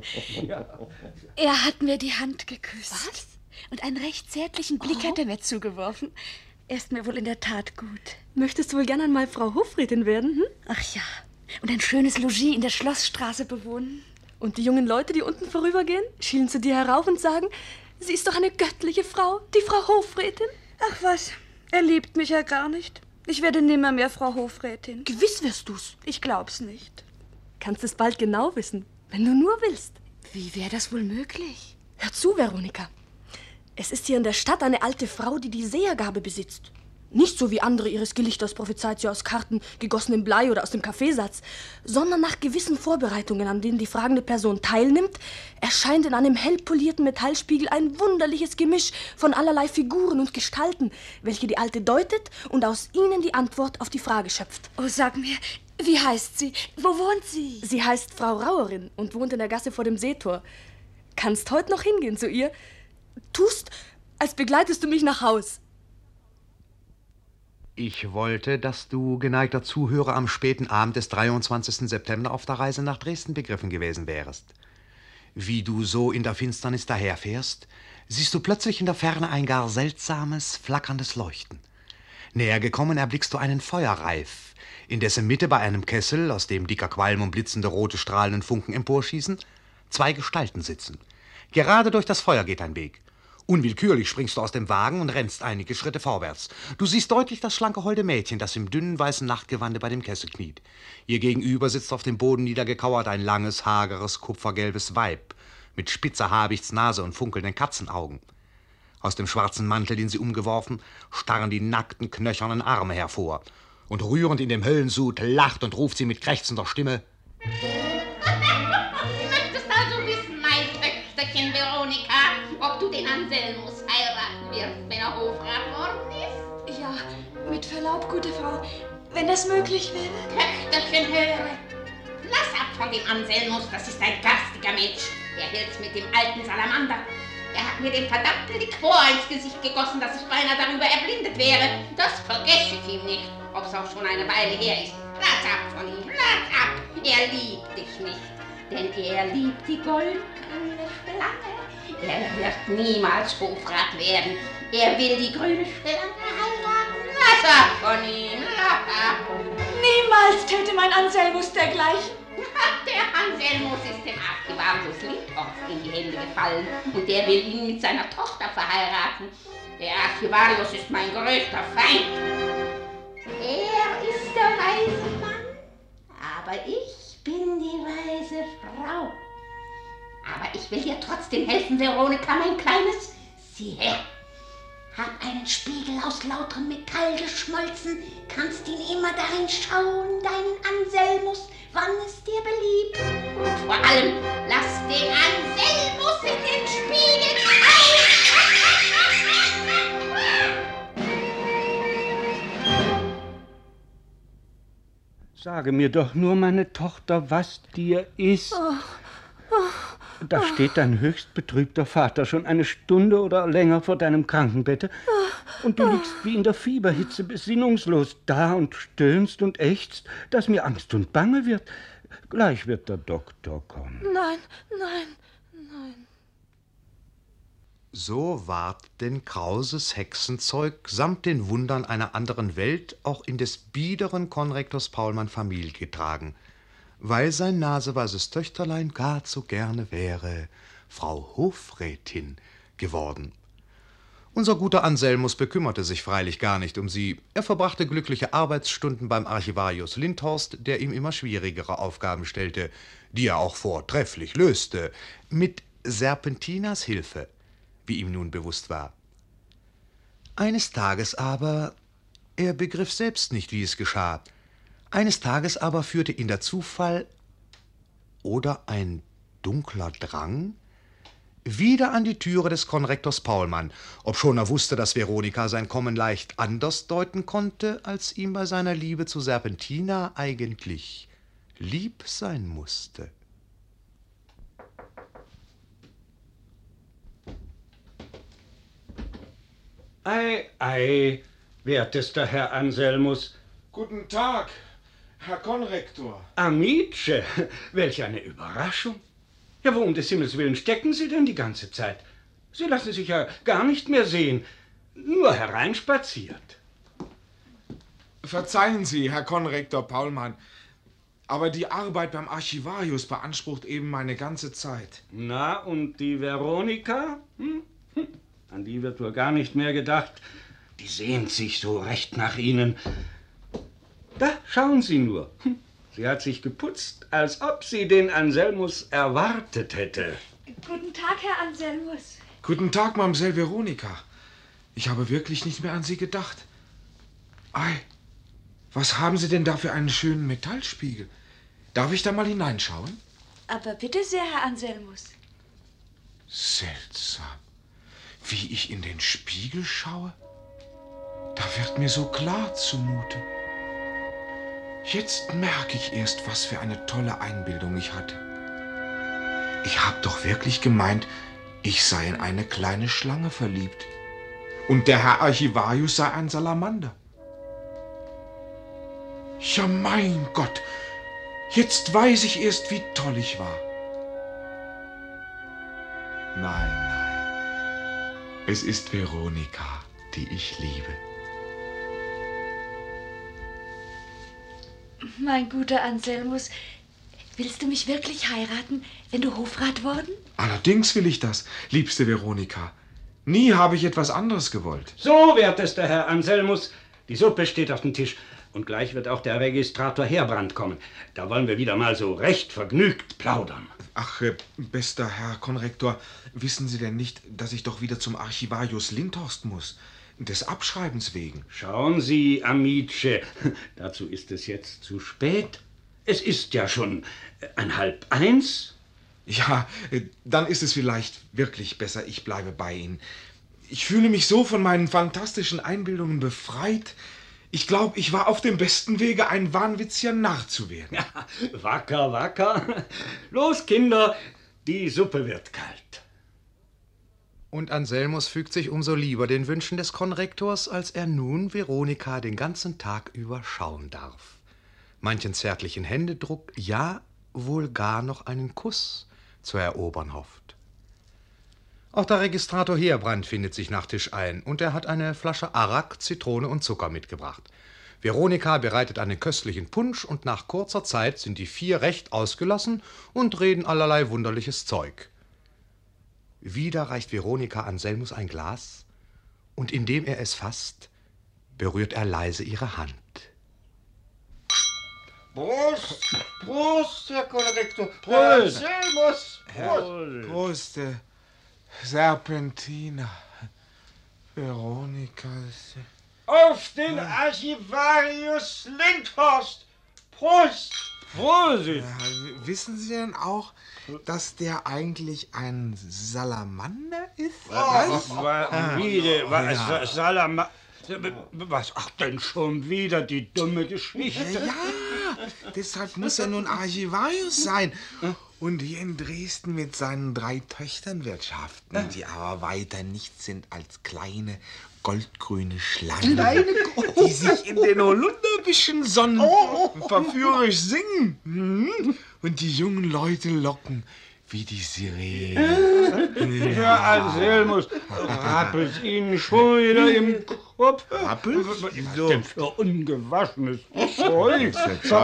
Er hat mir die Hand geküsst. Was? Und einen recht zärtlichen Blick hat er mir zugeworfen. Er ist mir wohl in der Tat gut. Möchtest du wohl gern einmal Frau Hofrätin werden? Ach ja, und ein schönes Logis in der Schlossstraße bewohnen. Und die jungen Leute, die unten vorübergehen, schielen zu dir herauf und sagen, sie ist doch eine göttliche Frau, die Frau Hofrätin. Ach was, er liebt mich ja gar nicht. Ich werde nimmermehr Frau Hofrätin. Gewiss wirst du's. Ich glaub's nicht. Kannst es bald genau wissen, wenn du nur willst. Wie wäre das wohl möglich? Hör zu, Veronika. Es ist hier in der Stadt eine alte Frau, die die Sehergabe besitzt. Nicht so wie andere ihres Gelichters prophezeit sie aus Karten, gegossenem Blei oder aus dem Kaffeesatz, sondern nach gewissen Vorbereitungen, an denen die fragende Person teilnimmt, erscheint in einem hell polierten Metallspiegel ein wunderliches Gemisch von allerlei Figuren und Gestalten, welche die Alte deutet und aus ihnen die Antwort auf die Frage schöpft. Oh, sag mir, wie heißt sie? Wo wohnt sie? Sie heißt Frau Rauerin und wohnt in der Gasse vor dem Seetor. Kannst heute noch hingehen zu ihr? Tust, als begleitest du mich nach Haus. Ich wollte, dass du, geneigter Zuhörer, am späten Abend des 23. September auf der Reise nach Dresden begriffen gewesen wärest. Wie du so in der Finsternis daherfährst, siehst du plötzlich in der Ferne ein gar seltsames, flackerndes Leuchten. Näher gekommen erblickst du einen Feuerreif, in dessen Mitte bei einem Kessel, aus dem dicker Qualm und blitzende rote Strahlen und Funken emporschießen, 2 Gestalten sitzen. Gerade durch das Feuer geht ein Weg. Unwillkürlich springst du aus dem Wagen und rennst einige Schritte vorwärts. Du siehst deutlich das schlanke, holde Mädchen, das im dünnen, weißen Nachtgewande bei dem Kessel kniet. Ihr gegenüber sitzt auf dem Boden niedergekauert ein langes, hageres, kupfergelbes Weib mit spitzer Habichtsnase und funkelnden Katzenaugen. Aus dem schwarzen Mantel, den sie umgeworfen, starren die nackten, knöchernen Arme hervor. Und rührend in dem Höllensud lacht und ruft sie mit krächzender Stimme: Möchtest also wissen, mein Töchterchen Veronika, ob du den Anselmus heiraten wirst, wenn er Hofrat worden ist? Ja, mit Verlaub, gute Frau, wenn das möglich wäre. Töchterchen, höre. Lass ab von dem Anselmus, das ist ein garstiger Mensch. Er hält's mit dem alten Salamander. Er hat mir den verdammten Liquor ins Gesicht gegossen, dass ich beinahe darüber erblindet wäre. Das vergesse ich ihm nicht, ob's auch schon eine Weile her ist. Lass ab von ihm, lass ab. Er liebt dich nicht, denn er liebt die goldgrüne Schlange. Er wird niemals Hofrat werden. Er will die grüne Schlange heiraten. Lass ab von ihm, lass ab. Niemals täte mein Anselmus dergleichen. Der Anselmus ist dem Archivarius Lindhorst in die Hände gefallen und der will ihn mit seiner Tochter verheiraten. Der Archivarius ist mein größter Feind. will dir trotzdem helfen, Veronika, mein Kleines. Sieh her. Hab einen Spiegel aus lauterem Metall geschmolzen. Kannst ihn immer darin schauen, deinen Anselmus, wann es dir beliebt. Und vor allem, lass den Anselmus in den Spiegel schauen. Sage mir doch nur, meine Tochter, was dir ist. Da steht dein höchst betrübter Vater schon eine Stunde oder länger vor deinem Krankenbette und du liegst wie in der Fieberhitze besinnungslos da und stöhnst und ächzt, dass mir Angst und Bange wird. Gleich wird der Doktor kommen. Nein, nein, nein. So ward denn Krauses Hexenzeug samt den Wundern einer anderen Welt auch in des biederen Konrektors Paulmann Familie getragen, weil sein naseweises Töchterlein gar zu gerne wäre Frau Hofrätin geworden. Unser guter Anselmus bekümmerte sich freilich gar nicht um sie. Er verbrachte glückliche Arbeitsstunden beim Archivarius Lindhorst, der ihm immer schwierigere Aufgaben stellte, die er auch vortrefflich löste, mit Serpentinas Hilfe, wie ihm nun bewusst war. Eines Tages aber, er begriff selbst nicht, wie es geschah, eines Tages aber führte ihn der Zufall oder ein dunkler Drang wieder an die Türe des Konrektors Paulmann, obschon er wusste, dass Veronika sein Kommen leicht anders deuten konnte, als ihm bei seiner Liebe zu Serpentina eigentlich lieb sein musste. Ei, ei, wertester Herr Anselmus. Guten Tag, Herr Konrektor. Amice, welch eine Überraschung. Ja, wo um des Himmels Willen stecken Sie denn die ganze Zeit? Sie lassen sich ja gar nicht mehr sehen, nur hereinspaziert. Verzeihen Sie, Herr Konrektor Paulmann, aber die Arbeit beim Archivarius beansprucht eben meine ganze Zeit. Na, und die Veronika? An die wird wohl gar nicht mehr gedacht. Die sehnt sich so recht nach Ihnen. Da, schauen Sie nur. Sie hat sich geputzt, als ob sie den Anselmus erwartet hätte. Guten Tag, Herr Anselmus. Guten Tag, Mamsell Veronika. Ich habe wirklich nicht mehr an Sie gedacht. Ei, was haben Sie denn da für einen schönen Metallspiegel? Darf ich da mal hineinschauen? Aber bitte sehr, Herr Anselmus. Seltsam. Wie ich in den Spiegel schaue, da wird mir so klar zumute. Jetzt merke ich erst, was für eine tolle Einbildung ich hatte. Ich habe doch wirklich gemeint, ich sei in eine kleine Schlange verliebt. Und der Herr Archivarius sei ein Salamander. Ja, mein Gott, jetzt weiß ich erst, wie toll ich war. Nein, es ist Veronika, die ich liebe. Mein guter Anselmus, willst du mich wirklich heiraten, wenn du Hofrat worden? Allerdings will ich das, liebste Veronika. Nie habe ich etwas anderes gewollt. So, wertester Herr Anselmus, die Suppe steht auf dem Tisch. Und gleich wird auch der Registrator Heerbrand kommen. Da wollen wir wieder mal so recht vergnügt plaudern. Ach, bester Herr Konrektor, wissen Sie denn nicht, dass ich doch wieder zum Archivarius Lindhorst muss? Des Abschreibens wegen. Schauen Sie, Amice, dazu ist es jetzt zu spät. Es ist ja schon 12:30. Ja, dann ist es vielleicht wirklich besser, ich bleibe bei Ihnen. Ich fühle mich so von meinen fantastischen Einbildungen befreit. Ich glaube, ich war auf dem besten Wege, ein wahnwitziger Narr zu werden. Ja, wacker, wacker. Los, Kinder, die Suppe wird kalt. Und Anselmus fügt sich umso lieber den Wünschen des Konrektors, als er nun Veronika den ganzen Tag über schauen darf. Manchen zärtlichen Händedruck, ja, wohl gar noch einen Kuss zu erobern hofft. Auch der Registrator Heerbrand findet sich nach Tisch ein, und er hat eine Flasche Arak, Zitrone und Zucker mitgebracht. Veronika bereitet einen köstlichen Punsch, und nach kurzer Zeit sind die 4 recht ausgelassen und reden allerlei wunderliches Zeug. Wieder reicht Veronika Anselmus ein Glas, und indem er es fasst, berührt er leise ihre Hand. Prost, Herr Konrektor. Prost. Anselmus. Prost, Serpentina. Veronika. Auf den Archivarius Lindhorst. Prost. Vorsicht. Ja, wissen Sie denn auch, dass der eigentlich ein Salamander ist? Salamander? Was? Ach, denn schon wieder die dumme Geschichte. Ja, deshalb muss er nun Archivarius sein. Und hier in Dresden mit seinen 3 Töchtern wirtschaften, die aber weiter nichts sind als kleine, goldgrüne Schlangen, die sich in den Holunderbüschen sonnen und verführerisch singen. Und die jungen Leute locken wie die Sirene. Herr Anselmus, rappelt's Ihnen schon wieder im Kopf? Rappelt's? Was denn für ungewaschenes Zeug?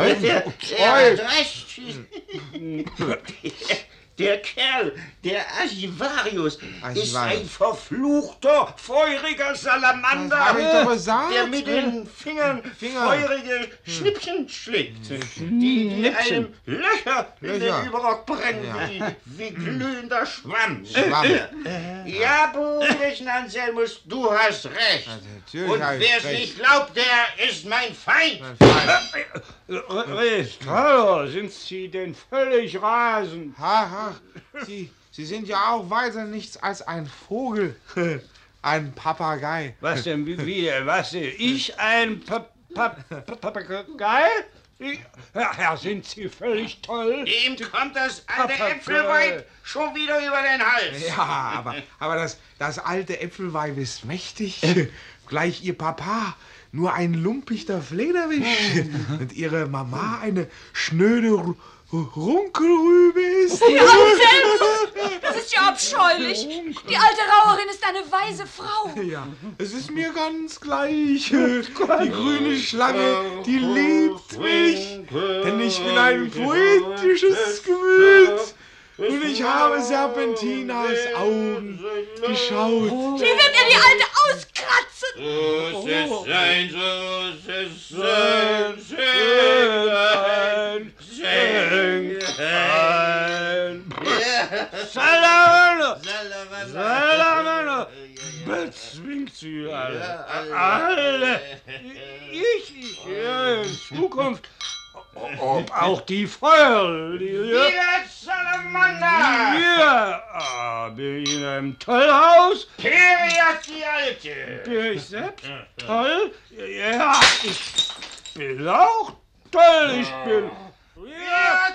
Der Kerl, der Archivarius, ist ein verfluchter, feuriger Salamander, Das hab ich doch gesagt. der mit den Fingern feurige Schnippchen schlägt, die einem Löcher in den Überrock brennen, wie glühender Schwanz. Ja, Brüderchen Anselmus, du hast recht. Und wer es nicht glaubt, der ist mein Feind. Hallo, sind Sie denn völlig rasend? Sie sind ja auch weiter nichts als ein Vogel. Ein Papagei. Was denn, wie, was, ich ein Papagei? Herr, sind Sie völlig toll? Dem kommt das alte Äpfelweib schon wieder über den Hals. Ja, aber das alte Äpfelweib ist mächtig. Gleich ihr Papa nur ein lumpichter Flederwisch. Und ihre Mama eine schnöde Runkelrübe ist. Ja, Anselmus, das ist ja abscheulich. Die alte Rauerin ist eine weise Frau. Ja, es ist mir ganz gleich. Die grüne Schlange, die liebt mich. Denn ich bin ein poetisches Gemüt. Und ich habe Serpentinas Augen geschaut. Sie wird ihr die alte auskratzen. So ist sein, so ist sein. Salamander, bezwingt sie alle. Alle. Ich, in Zukunft. Ob auch die Feuerlilie. Salamander! Ja, bin ich in einem Tollhaus? Perias die Alte! Bin ich selbst toll? Ja, ich bin auch toll. Ich bin... Ja,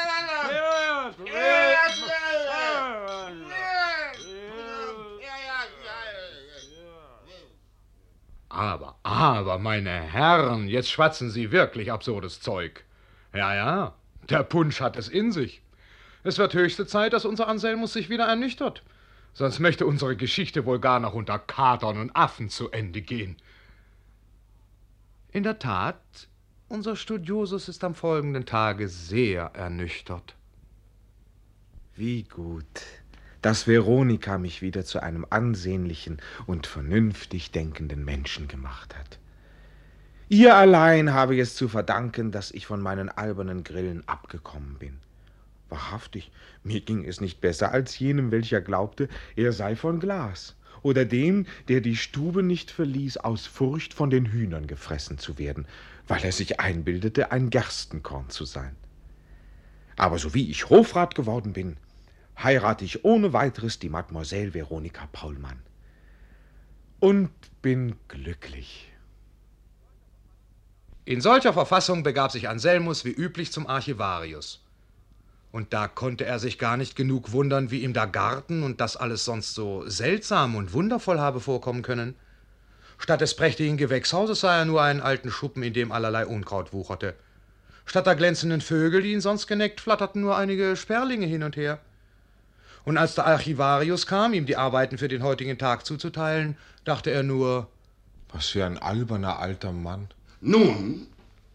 Aber, meine Herren, jetzt schwatzen Sie wirklich absurdes Zeug. Ja, der Punsch hat es in sich. Es wird höchste Zeit, dass unser Anselmus sich wieder ernüchtert. Sonst möchte unsere Geschichte wohl gar noch unter Katern und Affen zu Ende gehen. In der Tat, unser Studiosus ist am folgenden Tage sehr ernüchtert. Wie gut, dass Veronika mich wieder zu einem ansehnlichen und vernünftig denkenden Menschen gemacht hat. Ihr allein habe ich es zu verdanken, dass ich von meinen albernen Grillen abgekommen bin. Wahrhaftig, mir ging es nicht besser als jenem, welcher glaubte, er sei von Glas, oder dem, der die Stube nicht verließ, aus Furcht von den Hühnern gefressen zu werden, weil er sich einbildete, ein Gerstenkorn zu sein. Aber so wie ich Hofrat geworden bin, heirate ich ohne weiteres die Mademoiselle Veronika Paulmann. Und bin glücklich. In solcher Verfassung begab sich Anselmus wie üblich zum Archivarius. Und da konnte er sich gar nicht genug wundern, wie ihm der Garten und das alles sonst so seltsam und wundervoll habe vorkommen können. Statt des prächtigen Gewächshauses sah er nur einen alten Schuppen, in dem allerlei Unkraut wucherte. Statt der glänzenden Vögel, die ihn sonst geneckt, flatterten nur einige Sperlinge hin und her. Und als der Archivarius kam, ihm die Arbeiten für den heutigen Tag zuzuteilen, dachte er nur, was für ein alberner alter Mann. Nun,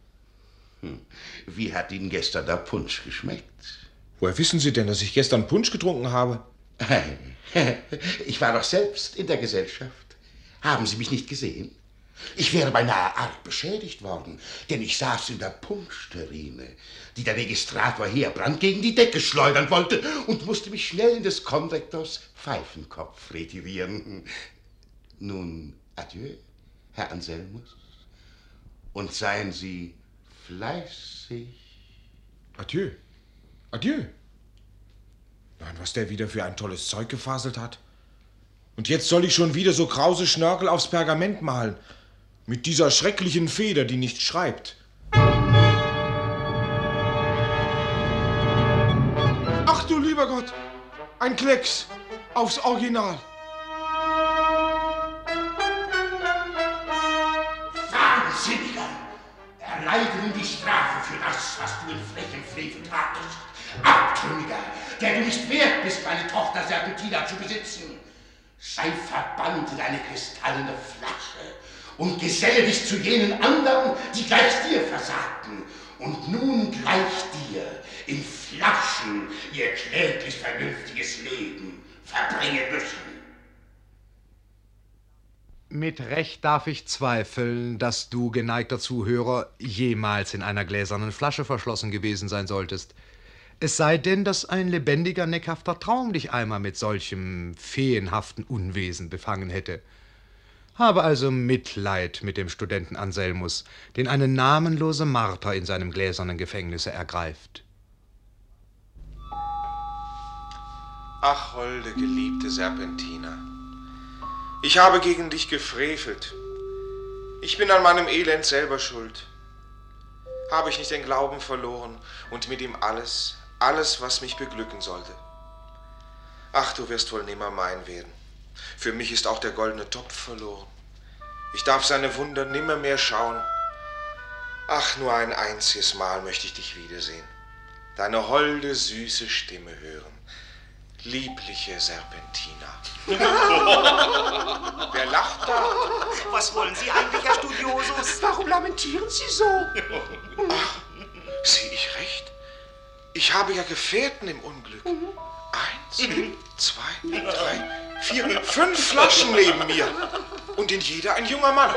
wie hat Ihnen gestern der Punsch geschmeckt? Woher wissen Sie denn, dass ich gestern Punsch getrunken habe? Ich war doch selbst in der Gesellschaft. Haben Sie mich nicht gesehen? Ich wäre beinahe arg beschädigt worden, denn ich saß in der Punschterrine, die der Registrator Heerbrand gegen die Decke schleudern wollte und musste mich schnell in des Konrektors Pfeifenkopf retirieren. Nun, adieu, Herr Anselmus, und seien Sie fleißig. Adieu. Adieu. Nein, was der wieder für ein tolles Zeug gefaselt hat. Und jetzt soll ich schon wieder so krause Schnörkel aufs Pergament malen. Mit dieser schrecklichen Feder, die nicht schreibt. Ach du lieber Gott, ein Klecks aufs Original. Wahnsinniger! Erleide nun die Strafe für das, was du in frechem Frevel tatest. Abtrünniger, der du nicht wert bist, meine Tochter Serpentina zu besitzen. Sei verbannt in eine kristallene Flasche und geselle dich zu jenen anderen, die gleich dir versagten und nun gleich dir in Flaschen ihr kläglich vernünftiges Leben verbringen müssen. Mit Recht darf ich zweifeln, dass du, geneigter Zuhörer, jemals in einer gläsernen Flasche verschlossen gewesen sein solltest. Es sei denn, dass ein lebendiger, neckhafter Traum dich einmal mit solchem feenhaften Unwesen befangen hätte. Habe also Mitleid mit dem Studenten Anselmus, den eine namenlose Marter in seinem gläsernen Gefängnisse ergreift. Ach, holde, geliebte Serpentina, ich habe gegen dich gefrevelt. Ich bin an meinem Elend selber schuld. Habe ich nicht den Glauben verloren und mit ihm alles, was mich beglücken sollte? Ach, du wirst wohl nimmer mein werden. Für mich ist auch der goldene Topf verloren. Ich darf seine Wunder nimmer mehr schauen. Ach, nur ein einziges Mal möchte ich dich wiedersehen. Deine holde, süße Stimme hören. Liebliche Serpentina. Wer lacht da? Was wollen Sie eigentlich, Herr Studiosus? Warum lamentieren Sie so? Ach, sehe ich recht? Ich habe ja Gefährten im Unglück. 1, 2, 3, 4, 5 Flaschen neben mir. Und in jeder ein junger Mann.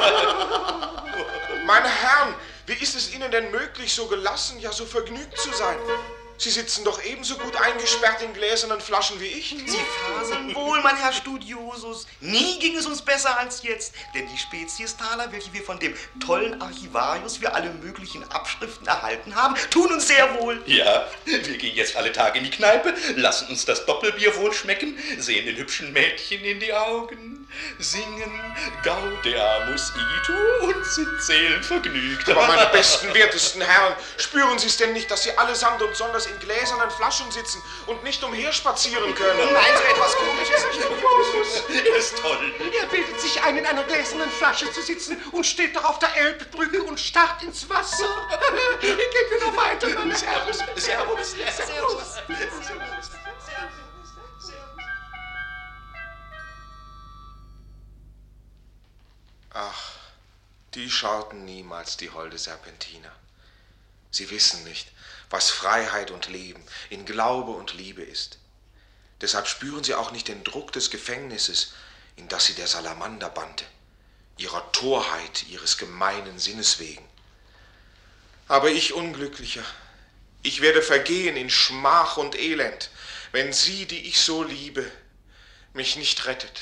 Meine Herren, wie ist es Ihnen denn möglich, so gelassen, ja so vergnügt zu sein? Sie sitzen doch ebenso gut eingesperrt in gläsernen Flaschen wie ich. Sie faseln wohl, mein Herr Studiosus. Nie ging es uns besser als jetzt. Denn die Speziestaler, welche wir von dem tollen Archivarius für alle möglichen Abschriften erhalten haben, tun uns sehr wohl. Ja, wir gehen jetzt alle Tage in die Kneipe, lassen uns das Doppelbier wohl schmecken, sehen den hübschen Mädchen in die Augen, singen Gaudeamus Igitur und sind seelenvergnügt. Aber meine besten, wertesten Herren, spüren Sie es denn nicht, dass Sie allesamt und sonders in gläsernen Flaschen sitzen und nicht umherspazieren können? Nein, so etwas Komisches nicht. Er ist toll. Er bildet sich ein, in einer gläsernen Flasche zu sitzen und steht doch auf der Elbbrücke und starrt ins Wasser. Gehen wir noch weiter, meine Herren. Servus. Ach, die schauten niemals die holde Serpentina. Sie wissen nicht, was Freiheit und Leben in Glaube und Liebe ist. Deshalb spüren sie auch nicht den Druck des Gefängnisses, in das sie der Salamander bannte, ihrer Torheit, ihres gemeinen Sinnes wegen. Aber ich, Unglücklicher, ich werde vergehen in Schmach und Elend, wenn sie, die ich so liebe, mich nicht rettet.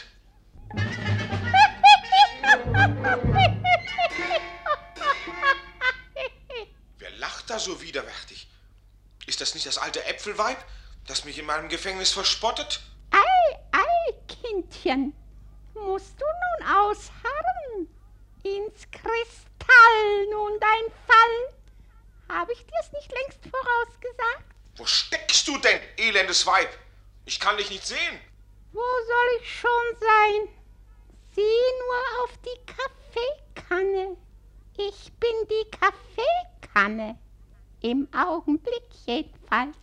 Wer lacht da so widerwärtig? Ist das nicht das alte Äpfelweib, das mich in meinem Gefängnis verspottet? Ei, Kindchen, musst du nun ausharren? Ins Kristall nun dein Fall? Habe ich dir's nicht längst vorausgesagt? Wo steckst du denn, elendes Weib? Ich kann dich nicht sehen. Wo soll ich schon sein? Sieh nur auf die Kaffeekanne. Ich bin die Kaffeekanne. Im Augenblick jedenfalls.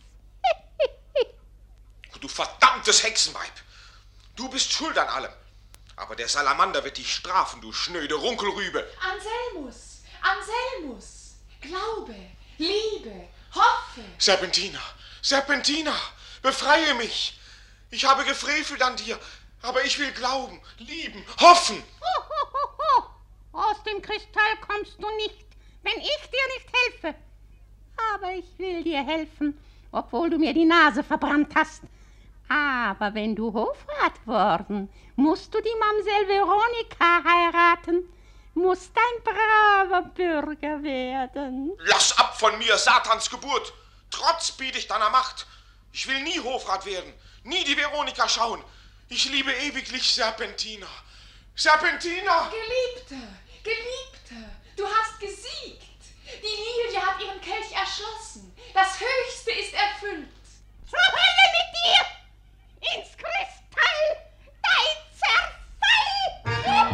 Du verdammtes Hexenweib! Du bist schuld an allem. Aber der Salamander wird dich strafen, du schnöde Runkelrübe. Anselmus, glaube, liebe, hoffe. Serpentina, befreie mich. Ich habe gefrevelt an dir, aber ich will glauben, lieben, hoffen. Aus dem Kristall kommst du nicht, wenn ich dir nicht helfe. Aber ich will dir helfen, obwohl du mir die Nase verbrannt hast. Aber wenn du Hofrat worden, musst du die Mamsell Veronika heiraten. Musst ein braver Bürger werden. Lass ab von mir, Satans Geburt! Trotz biete ich deiner Macht. Ich will nie Hofrat werden, nie die Veronika schauen. Ich liebe ewiglich Serpentina. Serpentina! Geliebter, Geliebter, du hast gesiegt. Die Lilie hat ihren Kelch erschlossen. Das Höchste ist erfüllt. Zur Hölle mit dir! Ins Kristall! Dein Zerfall!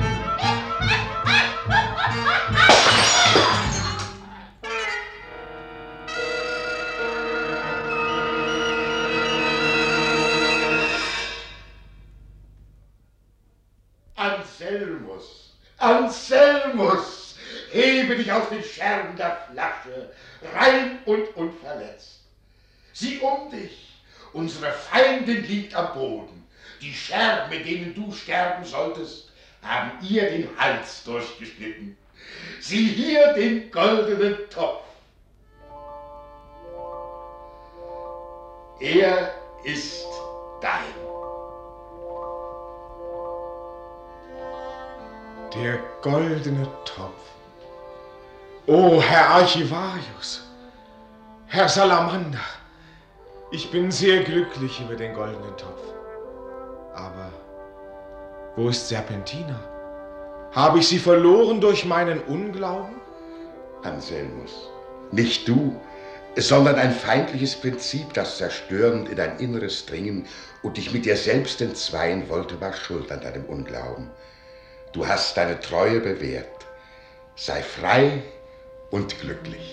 Anselmus, Anselmus, hebe dich aus den Scherben der Flasche, rein und unverletzt. Sieh um dich, unsere Feindin liegt am Boden. Die Scherben, mit denen du sterben solltest, haben ihr den Hals durchgeschnitten. Sieh hier den goldenen Topf. Er ist dein. Der goldene Topf. O Herr Archivarius, Herr Salamander, ich bin sehr glücklich über den goldenen Topf. Aber wo ist Serpentina? Habe ich sie verloren durch meinen Unglauben? Anselmus, nicht du, sondern ein feindliches Prinzip, das zerstörend in dein Inneres dringen und dich mit dir selbst entzweien wollte, war schuld an deinem Unglauben. Du hast deine Treue bewährt. Sei frei und glücklich.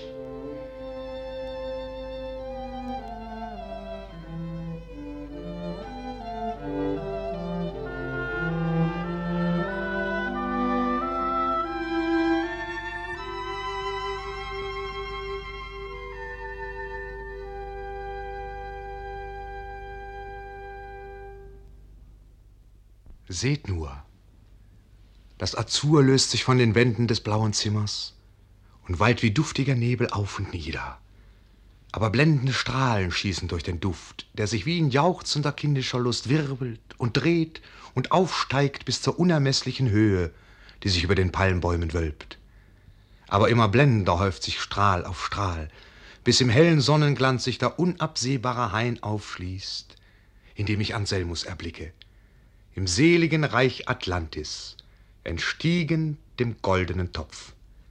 Seht nur, das Azur löst sich von den Wänden des blauen Zimmers und wallt wie duftiger Nebel auf und nieder. Aber blendende Strahlen schießen durch den Duft, der sich wie in jauchzender kindischer Lust wirbelt und dreht und aufsteigt bis zur unermesslichen Höhe, die sich über den Palmbäumen wölbt. Aber immer blendender häuft sich Strahl auf Strahl, bis im hellen Sonnenglanz sich der unabsehbare Hain aufschließt, in dem ich Anselmus erblicke, im seligen Reich Atlantis, entstiegen dem goldenen Topf.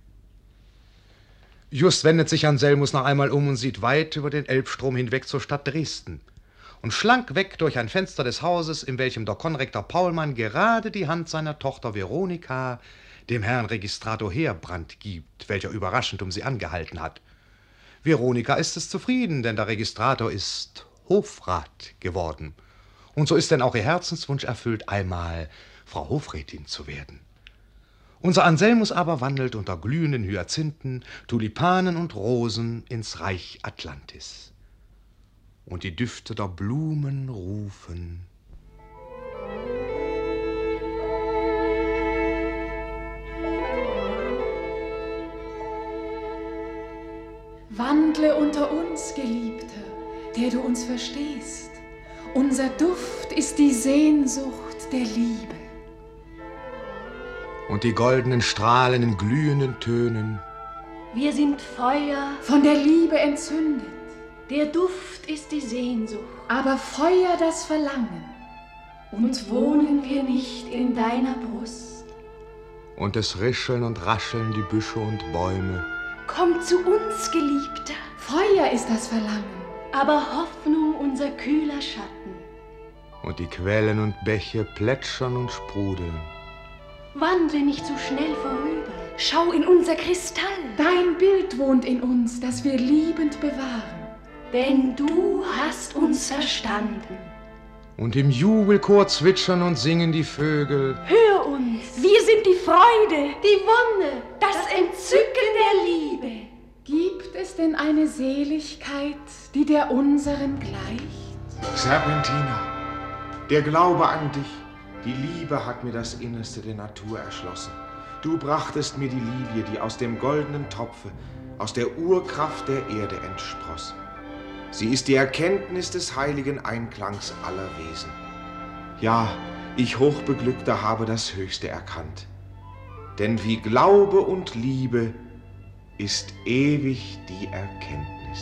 Just wendet sich Anselmus noch einmal um und sieht weit über den Elbstrom hinweg zur Stadt Dresden und schlank weg durch ein Fenster des Hauses, in welchem der Konrektor Paulmann gerade die Hand seiner Tochter Veronika dem Herrn Registrator Heerbrand gibt, welcher überraschend um sie angehalten hat. Veronika ist es zufrieden, denn der Registrator ist Hofrat geworden. Und so ist denn auch ihr Herzenswunsch erfüllt, einmal Frau Hofrätin zu werden. Unser Anselmus aber wandelt unter glühenden Hyazinthen, Tulipanen und Rosen ins Reich Atlantis. Und die Düfte der Blumen rufen: Wandle unter uns, Geliebter, der du uns verstehst. Unser Duft ist die Sehnsucht der Liebe. Und die goldenen Strahlen in glühenden Tönen: Wir sind Feuer, von der Liebe entzündet. Der Duft ist die Sehnsucht, aber Feuer das Verlangen. Und wohnen wir nicht in deiner Brust? Und es rischeln und rascheln die Büsche und Bäume. Komm zu uns, Geliebter. Feuer ist das Verlangen, aber Hoffnung unser kühler Schatten. Und die Quellen und Bäche plätschern und sprudeln. Wandle nicht so schnell vorüber. Schau in unser Kristall. Dein Bild wohnt in uns, das wir liebend bewahren. Denn du hast uns verstanden. Und im Jubelchor zwitschern und singen die Vögel: Hör uns, wir sind die Freude, die Wonne, das Entzücken der Liebe. Gibt es denn eine Seligkeit, die der unseren gleicht? Serpentina, der Glaube an dich, die Liebe hat mir das Innerste der Natur erschlossen. Du brachtest mir die Lilie, die aus dem goldenen Topfe, aus der Urkraft der Erde entspross. Sie ist die Erkenntnis des heiligen Einklangs aller Wesen. Ja, ich Hochbeglückter habe das Höchste erkannt. Denn wie Glaube und Liebe ist ewig die Erkenntnis.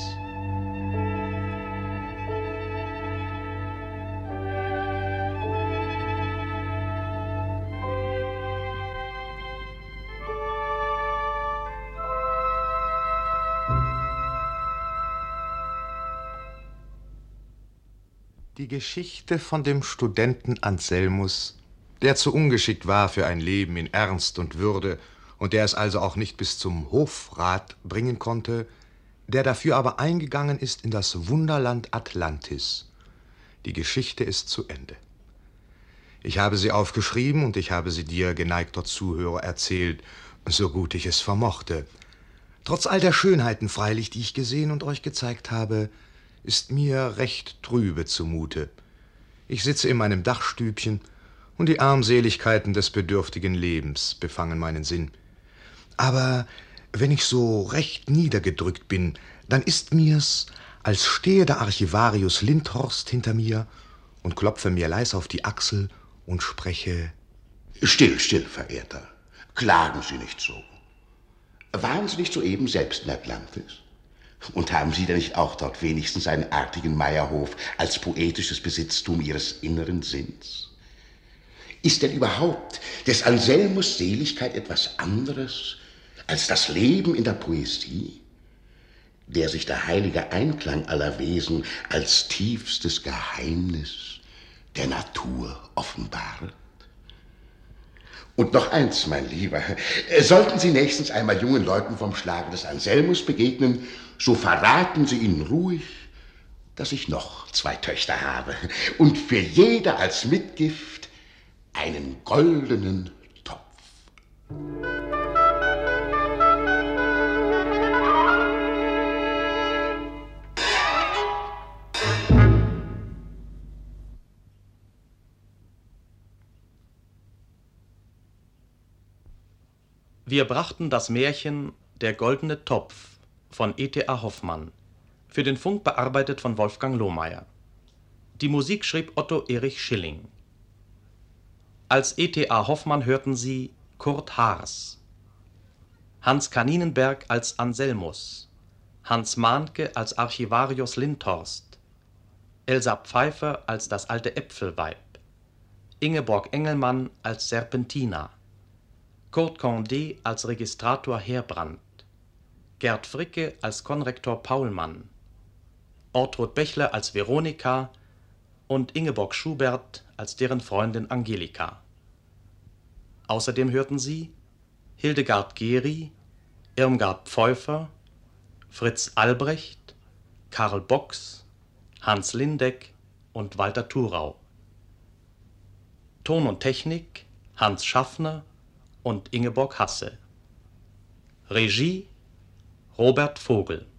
Die Geschichte von dem Studenten Anselmus, der zu ungeschickt war für ein Leben in Ernst und Würde und der es also auch nicht bis zum Hofrat bringen konnte, der dafür aber eingegangen ist in das Wunderland Atlantis. Die Geschichte ist zu Ende. Ich habe sie aufgeschrieben und ich habe sie dir, geneigter Zuhörer, erzählt, so gut ich es vermochte. Trotz all der Schönheiten freilich, die ich gesehen und euch gezeigt habe, ist mir recht trübe zumute. Ich sitze in meinem Dachstübchen und die Armseligkeiten des bedürftigen Lebens befangen meinen Sinn. Aber wenn ich so recht niedergedrückt bin, dann ist mir's, als stehe der Archivarius Lindhorst hinter mir und klopfe mir leis auf die Achsel und spreche: Still, still, Verehrter. Klagen Sie nicht so. Waren Sie nicht soeben selbst in Atlantis? Und haben Sie denn nicht auch dort wenigstens einen artigen Meierhof als poetisches Besitztum Ihres inneren Sinns? Ist denn überhaupt des Anselmus Seligkeit etwas anderes als das Leben in der Poesie, der sich der heilige Einklang aller Wesen als tiefstes Geheimnis der Natur offenbart? Und noch eins, mein Lieber, sollten Sie nächstens einmal jungen Leuten vom Schlage des Anselmus begegnen, so verraten Sie ihnen ruhig, dass ich noch 2 Töchter habe und für jede als Mitgift einen goldenen Topf. Wir brachten das Märchen Der goldene Topf von E.T.A. Hoffmann, für den Funk bearbeitet von Wolfgang Lohmeier. Die Musik schrieb Otto Erich Schilling. Als E.T.A. Hoffmann hörten Sie Kurt Haars, Hans Kaninenberg als Anselmus, Hans Mahnke als Archivarius Lindhorst, Elsa Pfeiffer als das alte Äpfelweib, Ingeborg Engelmann als Serpentina, Kurt Condé als Registrator Heerbrand, Gerd Fricke als Konrektor Paulmann, Ortrud Bächler als Veronika und Ingeborg Schubert als deren Freundin Angelika. Außerdem hörten Sie Hildegard Geri, Irmgard Pfeuffer, Fritz Albrecht, Karl Box, Hans Lindeck und Walter Thurau. Ton und Technik Hans Schaffner und Ingeborg Hasse. Regie Robert Vogel.